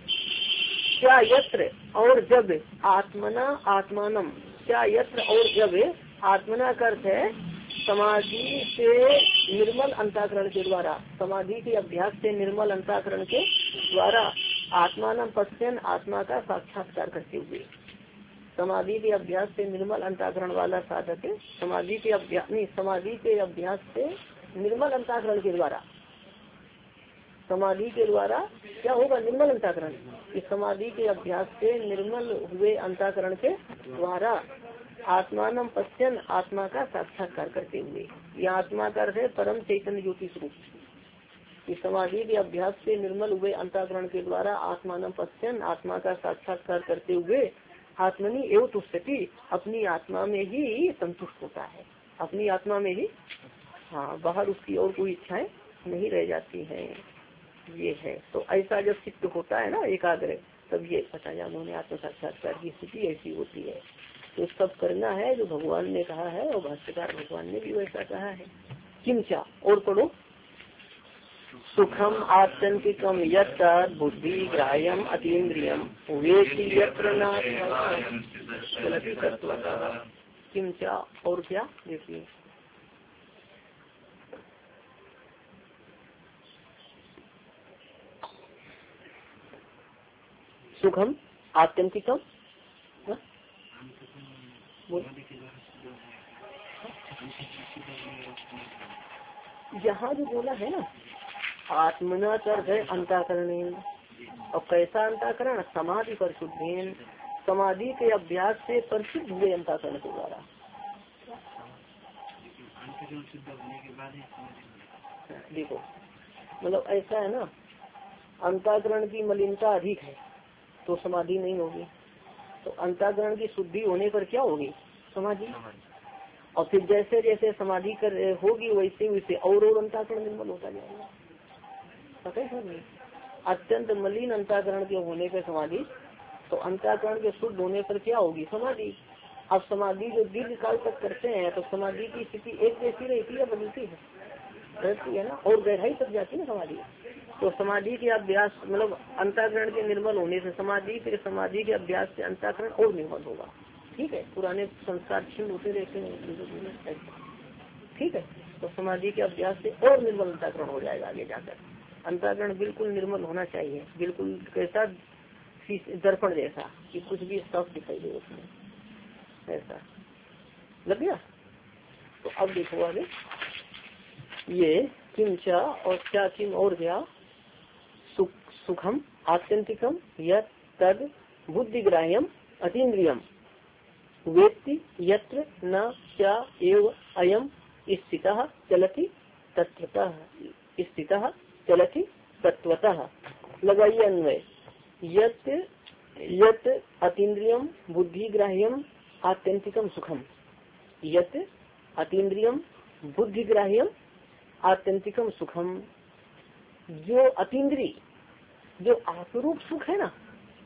क्या यत्र, और जब आत्मना आत्मानम, क्या यत्र और जब आत्मना करते समाधि से निर्मल अंतःकरण के द्वारा, समाधि के अभ्यास से निर्मल अंतःकरण के द्वारा आत्मानम पश्चन, आत्मा का साक्षात्कार करते हुए। समाधि के अभ्यास से निर्मल अंतःकरण वाला साधक समाधि के अभ्यास नहीं, समाधि के अभ्यास से निर्मल अंतःकरण के द्वारा, समाधि के द्वारा क्या होगा? निर्मल अंतःकरण। इस समाधि के अभ्यास से निर्मल हुए अंतःकरण के द्वारा आत्मानम पश्चन, आत्मा का साक्षात्कार करते हुए। यह आत्मा का अर्थ है परम चैतन्य ज्योति स्वरूप। इस समाधि के अभ्यास से निर्मल हुए अंतःकरण के द्वारा आत्मानम पश्चन, आत्मा का साक्षात्कार करते हुए आत्मनि एवं तुष्टि, अपनी आत्मा में ही संतुष्ट होता है, अपनी आत्मा में ही। हाँ, बाहर उसकी और कोई इच्छाएं नहीं रह जाती हैं। ये है। तो ऐसा जब चित्त होता है ना एकाग्र, तब ये बताया उन्होंने आत्म साक्षात्कार की स्थिति ऐसी होती है। तो सब करना है जो भगवान ने कहा है, और भाष्यकार भगवान ने भी वैसा कहा है। किंचा, और पढ़ो। सुखम आत्यंतिकम यत्र बुद्धि ग्राह्यम अतीन्द्रियम वेति यत्र नास्ति। किंचा, और क्या? देखिए सुखम आत्यंतिकम, यहाँ जो बोला है ना आत्मना कर है अंतःकरण, और कैसा अंतःकरण? समाधि पर शुद्धेन, समाधि के अभ्यास से परिशुद्ध हुए अंतःकरण के द्वारा। देखो मतलब ऐसा है ना, अंतःकरण की मलिनता अधिक है तो समाधि नहीं होगी, तो अंतःकरण की शुद्धि होने पर क्या होगी? समाधि। और फिर जैसे जैसे समाधि कर होगी वैसे वैसे और और अंतःकरण निर्मल होता जाएगा। पता है सर नहीं, अत्यंत मलिन अंतःकरण के होने पर समाधि, तो अंतःकरण के शुद्ध होने पर क्या होगी? समाधि। अब समाधि जो दीर्घ काल तक करते हैं तो समाधि की स्थिति एक जैसी रहती है, बदलती है, रहती है ना, और गहराई तक जाती है समाधि। तो समाधि के अभ्यास मतलब अंतःकरण के निर्मल होने से समाधि, फिर समाधि के अभ्यास से अंतःकरण और निर्मल होगा। ठीक है, पुराने संस्कार क्षीण होते रहते हैं। ठीक है, तो समाधि के अभ्यास से और निर्मल अंतःकरण हो जाएगा आगे जाकर। अंतःकरण बिल्कुल निर्मल होना चाहिए, बिल्कुल कैसा? दर्पण जैसा कि कुछ भी साफ दिखाई दे उसमें, ऐसा लग गया। तो अब देखो आगे ये किंचा और क्या किम और क्या सुख सुखम आत्यंतिकम यत् तद बुद्धिग्राह्यम अतीन्द्रियम वेत्ति यत्र न क्या एव अयम स्थितः चलति तत्वतः स्थितः चलति तत्वतः। लगाइए अन्वय। यत् यत् अतीन्द्रियम बुद्धिग्राह्यम आत्यंतिकम सुखम, यत् अतीन्द्रियम बुद्धिग्राह्यम आत्यंतिकम सुखम, जो अतीन्द्रिय जो आत्मरूप सुख है ना।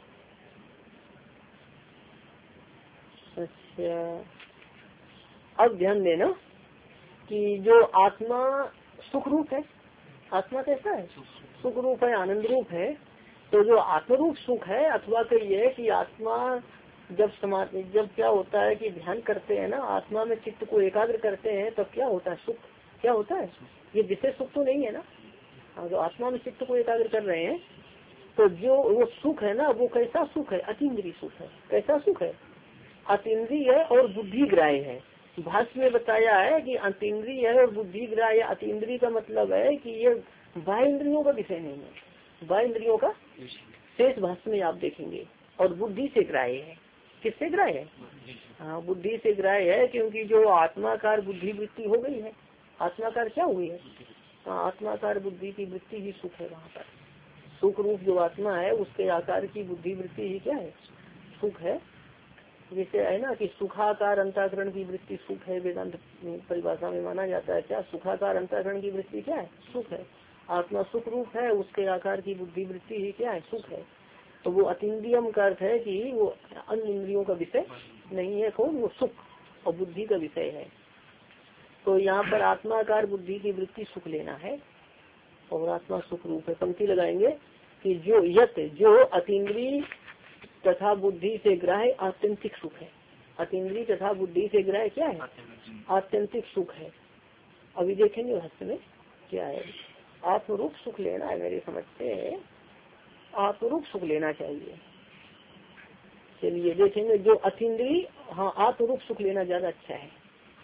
अच्छा, अब ध्यान देना कि जो आत्मा सुख रूप है, आत्मा कैसा है? सुख रूप है, आनंद रूप है। तो जो आत्मरूप सुख है, अथवा कहिए कि आत्मा जब समाधि, जब क्या होता है कि ध्यान करते हैं ना, आत्मा में चित्त को एकाग्र करते हैं, तब क्या होता है? सुख। क्या होता है? ये विशेष सुख तो नहीं है ना। जो आत्मा में चित्त को एकाग्र कर रहे हैं, तो जो वो सुख है ना, वो कैसा सुख है? अतीन्द्रिय सुख है। कैसा सुख है? अतीन्द्रिय है और बुद्धिग्राह्य है। भाष्य में बताया है कि अतीन्द्रिय है और बुद्धिग्राह्य। अतीन्द्रिय का मतलब है कि ये बाह्य इंद्रियों का विषय नहीं है, बाह्य इंद्रियों का शेष भाष्य में आप देखेंगे। और बुद्धि से ग्राह्य है। किससे ग्राह्य है? हाँ, बुद्धि से ग्राह्य है, क्योंकि जो आत्माकार बुद्धि वृत्ति हो गई है। आत्माकार क्या हुई है? हाँ, आत्माकार बुद्धि की वृत्ति ही सुख है। वहाँ पर सुख रूप जो आत्मा है उसके आकार की बुद्धि वृत्ति ही क्या है? सुख है। जैसे है ना कि सुखाकार अंतःकरण की वृत्ति सुख है, वेदांत परिभाषा में माना जाता है। क्या सुखाकार अंतःकरण की वृत्ति क्या है? सुख है। आत्मा सुख रूप है, उसके आकार की बुद्धि वृत्ति ही क्या है? सुख है। तो वो अतीन्द्रियम का अर्थ है कि वो अन्य इंद्रियों का विषय नहीं है। कौन? वो सुख और बुद्धि का विषय है। तो यहाँ पर आत्माकार बुद्धि की वृत्ति सुख लेना है और आत्मा सुख रूप है। पंक्ति लगाएंगे कि जो यत जो अतीन्द्रिय तथा बुद्धि से ग्राह्य आत्यंतिक सुख है। अतीन्द्रिय तथा बुद्धि से ग्राह्य क्या है? आत्यंतिक सुख है। अभी देखेंगे भाष्य में क्या है। आत्मरूप सुख लेना है, मेरे समझ से आत्मरूप सुख लेना चाहिए। चलिए देखेंगे जो अतीन्द्रिय, हाँ आत्मरूप सुख लेना ज्यादा अच्छा है।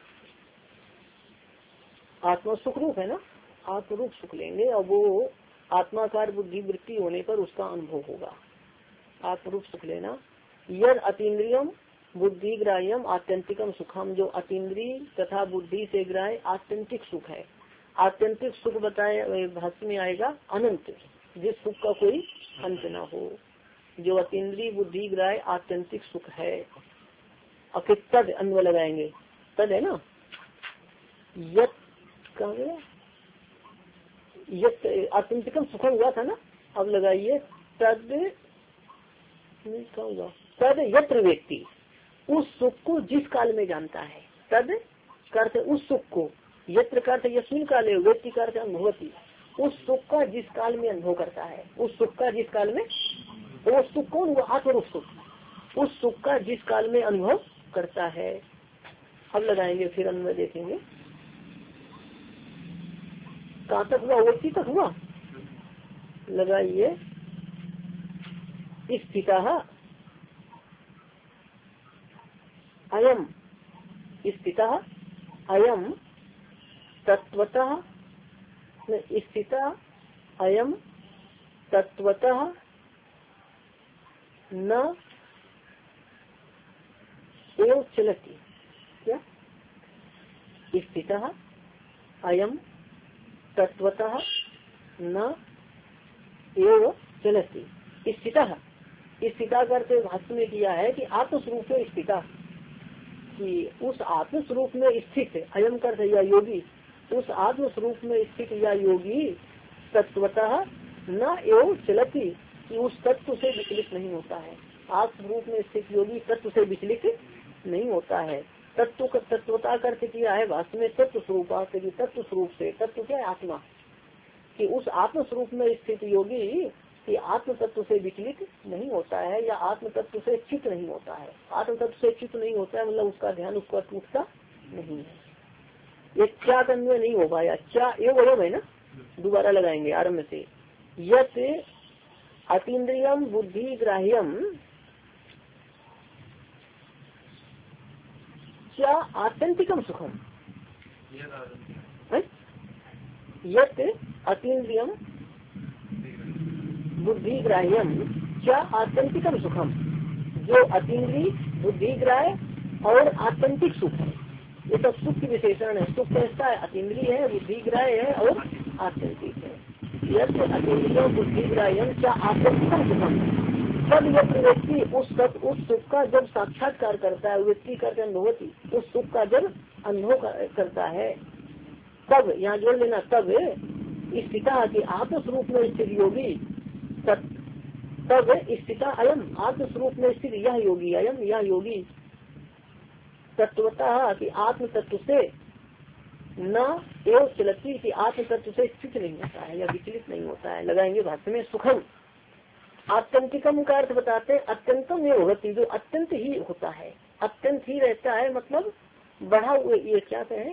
आत्मा सुख रूप है ना, आत्मरूप सुख लेंगे और वो आत्माकार बुद्धि वृत्ति होने पर उसका अनुभव होगा। आत्मरूप सुख लेना। यद अतीन्द्रियम बुद्धि ग्राह्यम आत्यंतिकम सुखम, जो अतीन्द्रिय तथा बुद्धि से ग्राह्य आत्यंतिक सुख है। आत्यंतिक सुख बताए भाष्य में आएगा अनंत, जिस सुख का कोई अंत ना हो। जो अतीन्द्रिय बुद्धि ग्राह्य आत्यंतिक सुख है। और फिर तद अन्वय लगाएंगे। तद है ना, यत कहा गया, यत आत्यंतिकम सुखम हुआ था ना। अब लगाइए तद होगा तद यत्र व्यक्ति, उस सुख को जिस काल में जानता है। तद करते उस सुख को, यत्र करते यस्मिन काले, व्यक्ति करते अनुभवती, उस सुख का जिस काल में अनुभव करता है। उस सुख का जिस काल में, वो सुख कौन? वो आत्मरूप सुख। उस सुख का जिस काल में अनुभव करता है। अब लगाएंगे फिर अन्वय देखेंगे। कहाँ तक हुआ? व्यक्ति तक हुआ। लगाइए स्थितः अयम, स्थितः अयम तत्वतः, स्थितः अयम तत्वतः न एव चलती, क्या स्थितः अयम तत्वतः न एव चलती। स्थितः, स्थिता करते भाष्य में किया है कि आत्मस्वरूप में स्थिता, कि उस आत्मस्वरूप में स्थित, अयम करते या योगी, उस आत्मस्वरूप में स्थित या योगी तत्वतः न एव चलती, कि उस तत्व से विचलित नहीं होता है। आत्मस्वरूप में स्थित योगी तत्व से विचलित नहीं होता है। तत्व का तत्वता करते किया है भाष्य में तत्व स्वरूप, तत्व स्वरूप से, तत्व क्या है आत्मा, कि उस आत्म स्वरूप में स्थित योगी कि आत्म तत्व से विचलित नहीं होता है या आत्म तत्व से चित नहीं होता है। आत्म तत्व से चित नहीं होता है मतलब उसका ध्यान उसका टूटता नहीं है। ये क्या करने नहीं हो पाया, क्या ये वयम है ना, दोबारा लगाएंगे आरम्भ से। यत अतीन्द्रियम बुद्धि ग्राह्यम क्या आत्यंतिकम सुखम, यत अतीन्द्रियम बुद्धि ग्राह्यम क्या आत्यंतिकम सुखम, जो अतीन्द्रिय बुद्धि ग्राह्य और आत्यंतिक सुख है, ये सब सुख की विशेषण है। सुख कैसा है, अतीन्द्रिय है, बुद्धि ग्राह्य है और आत्यंतिक है। यत अतीन्द्रियम बुद्धि ग्राह्यम क्या आत्यंतिकम सुखम, तब यह व्यक्ति उस सब उस सुख का जब साक्षात्कार करता है, व्यक्ति करते अनुभवती, उस सुख का जब अनुभव करता है, तब यहाँ जोड़ लेना, तब स्थिता कि आत्मस्वरूप में स्थित योगी, तब स्थिता अयम आत्मस्वरूप में स्थित यह योगी, अयम यह योगी तत्वतः कि आत्म तत्व से न एव चलती, कि आत्म तत्व से स्थित नहीं होता है या विचलित नहीं होता है। लगाएंगे भाष्य में सुखम, आत्यंतिकम का अर्थ बताते हैं अत्यंतम ये होती, जो अत्यंत ही होता है, अत्यंत ही रहता है, मतलब बढ़ा हुआ, ये क्या कहें,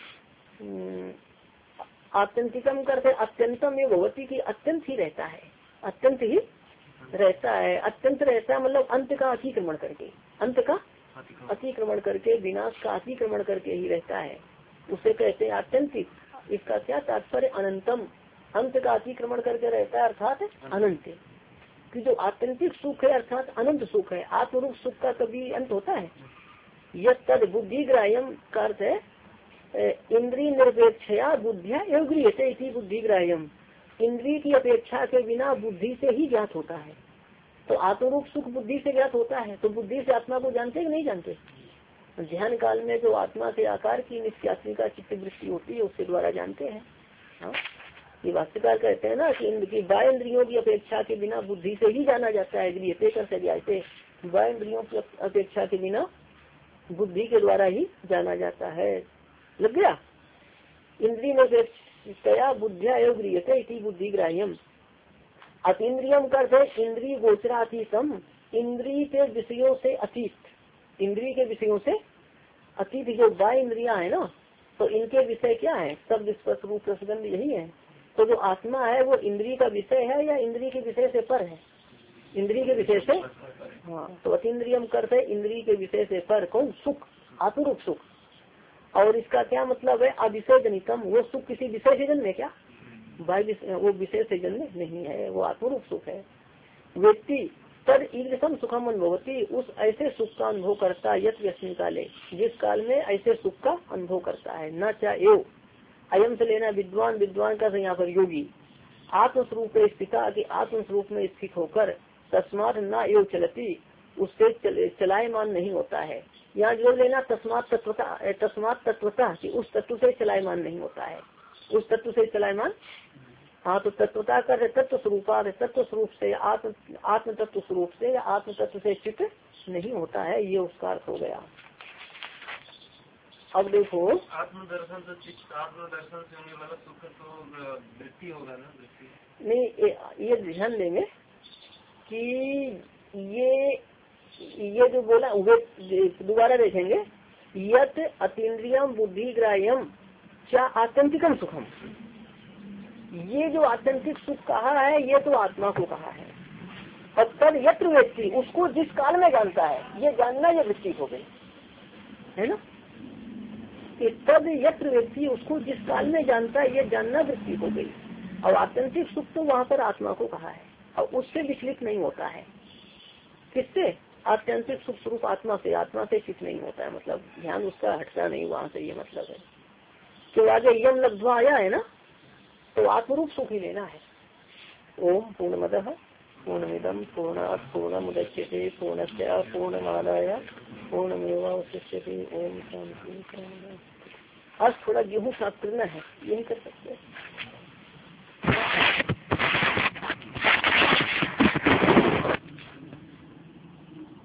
आत्यंतिकम करते अत्यंतम ये भगवती की अत्यंत ही रहता है, अत्यंत ही रहता है, अत्यंत रहता है मतलब अंत का अतिक्रमण करके, अंत का अतिक्रमण करके, विनाश का अतिक्रमण करके ही रहता है, उसे कहते हैं आत्यंतिक। इसका क्या तात्पर्य, अनंतम, अंत का अतिक्रमण करके रहता है अर्थात अनंत, कि जो आत्यंतिक सुख है अर्थात अनंत सुख है। आत्मरूप सुख का कभी अंत होता है। यह तद बुद्धि ग्राह्यम का अर्थ है इंद्रिय निरपेक्षया बुद्धिया एवं इसी बुद्धि ग्राह्यम, इंद्रिय की अपेक्षा के बिना बुद्धि से ही ज्ञात होता है। तो आत्मरूप सुख बुद्धि से ज्ञात होता है, तो बुद्धि से आत्मा को जानते कि नहीं जानते। ध्यान काल में जो आत्मा के आकार की नित्यात्मिका चित्त वृत्ति होती है उसके द्वारा जानते हैं। हाँ, ये वास्तुकार कहते हैं ना कि बाह्य इंद्रियों की अपेक्षा के बिना बुद्धि से ही जाना जाता है। गृहते कर से बाह्य इंद्रियों की अपेक्षा के बिना बुद्धि के द्वारा ही जाना जाता है। लग गया, इंद्रिय निरपेक्षया बुद्धिया एवं गृहते इति बुद्धि ग्राह्यम। अतीन्द्रियम करते इंद्रिय गोचरातीतम, इंद्रिय के विषयों से अतीत, इंद्रिय के विषयों से अतीत जो बाह्य इंद्रियां है ना, तो इनके विषय क्या है, शब्द स्पर्श रूप रसगंध यही है। तो जो आत्मा है वो इंद्रिय का विषय है या इंद्रिय के विषय से पर है, इंद्रिय के विषय से। हाँ, तो अतीन्द्रियम करते इंद्रिय के विषय से पर, कौन, सुख, आत्मरूप सुख। और इसका क्या मतलब है, अविषय जनितम, वो सुख किसी विषय से जन्मे क्या, वो विषय से जन्मे नहीं है, वो आत्मरूप सुख है। व्यक्ति तद ईदृशम सुखम अनुभवती, उस ऐसे सुख का अनुभव करता है यत व्यस्मिन काले, जिस काल में ऐसे सुख का अनुभव करता है। न चाहे अयम से लेना विद्वान, विद्वान का यहाँ पर योगी आत्मस्वरूप स्थिता की आत्मस्वरूप में स्थित होकर तस्मात न एव चलती, उससे चल, चलायमान नहीं होता है। यहाँ जोड़ लेना तस्मात तत्वता, तस्मात तत्वता कि उस तत्व से चलायमान नहीं होता है, उस तत्व से चलायमान। हाँ, तो तत्वता कर तत्व स्वरूपा, तत्व स्वरूप से आत्म आत्म तत्व स्वरूप से या आत्म तत्व से चित्त नहीं होता है, ये उसका अर्थ हो गया। अब देखो आत्मदर्शन से चित्त, आत्मदर्शन से होने वाला सुख तो वृत्ति होगा ना, वृत्ति नहीं, ये ध्यान देंगे कि ये ये जो बोला दोबारा देखेंगे, यत अतीन्द्रियम बुद्धि ग्राह्यम क्या आत्यंतिकम सुखम, ये जो आत्यंतिक सुख कहा है ये तो आत्मा को कहा है। और तद यत्र व्यक्ति, उसको जिस काल में जानता है, ये जानना ये वृत्ति हो गई है ना, कि तद यत्र व्यक्ति, उसको जिस काल में जानता है ये जानना वृत्ति हो गई। और आत्यंतिक सुख तो वहाँ पर आत्मा को कहा है और उससे विचलित नहीं होता है। किससे, आत्यंतिक सुख स्वरूप आत्मा से, आत्मा से चित नहीं होता है, मतलब ध्यान उसका हटता नहीं वहां से, ये मतलब है। तो आगे यम लब्ध्वा आया है ना, तो आत्मरूप सुख ही लेना है। ओम पूर्णमदः पूर्णमिदम पूर्णात् पूर्णमुदच्यते पूर्णस्य पूर्णमादाय पूर्णमेवावशिष्यते। ओम शांति। आज थोड़ा गेहूँ साफ करना है, यही कर सकते हैं।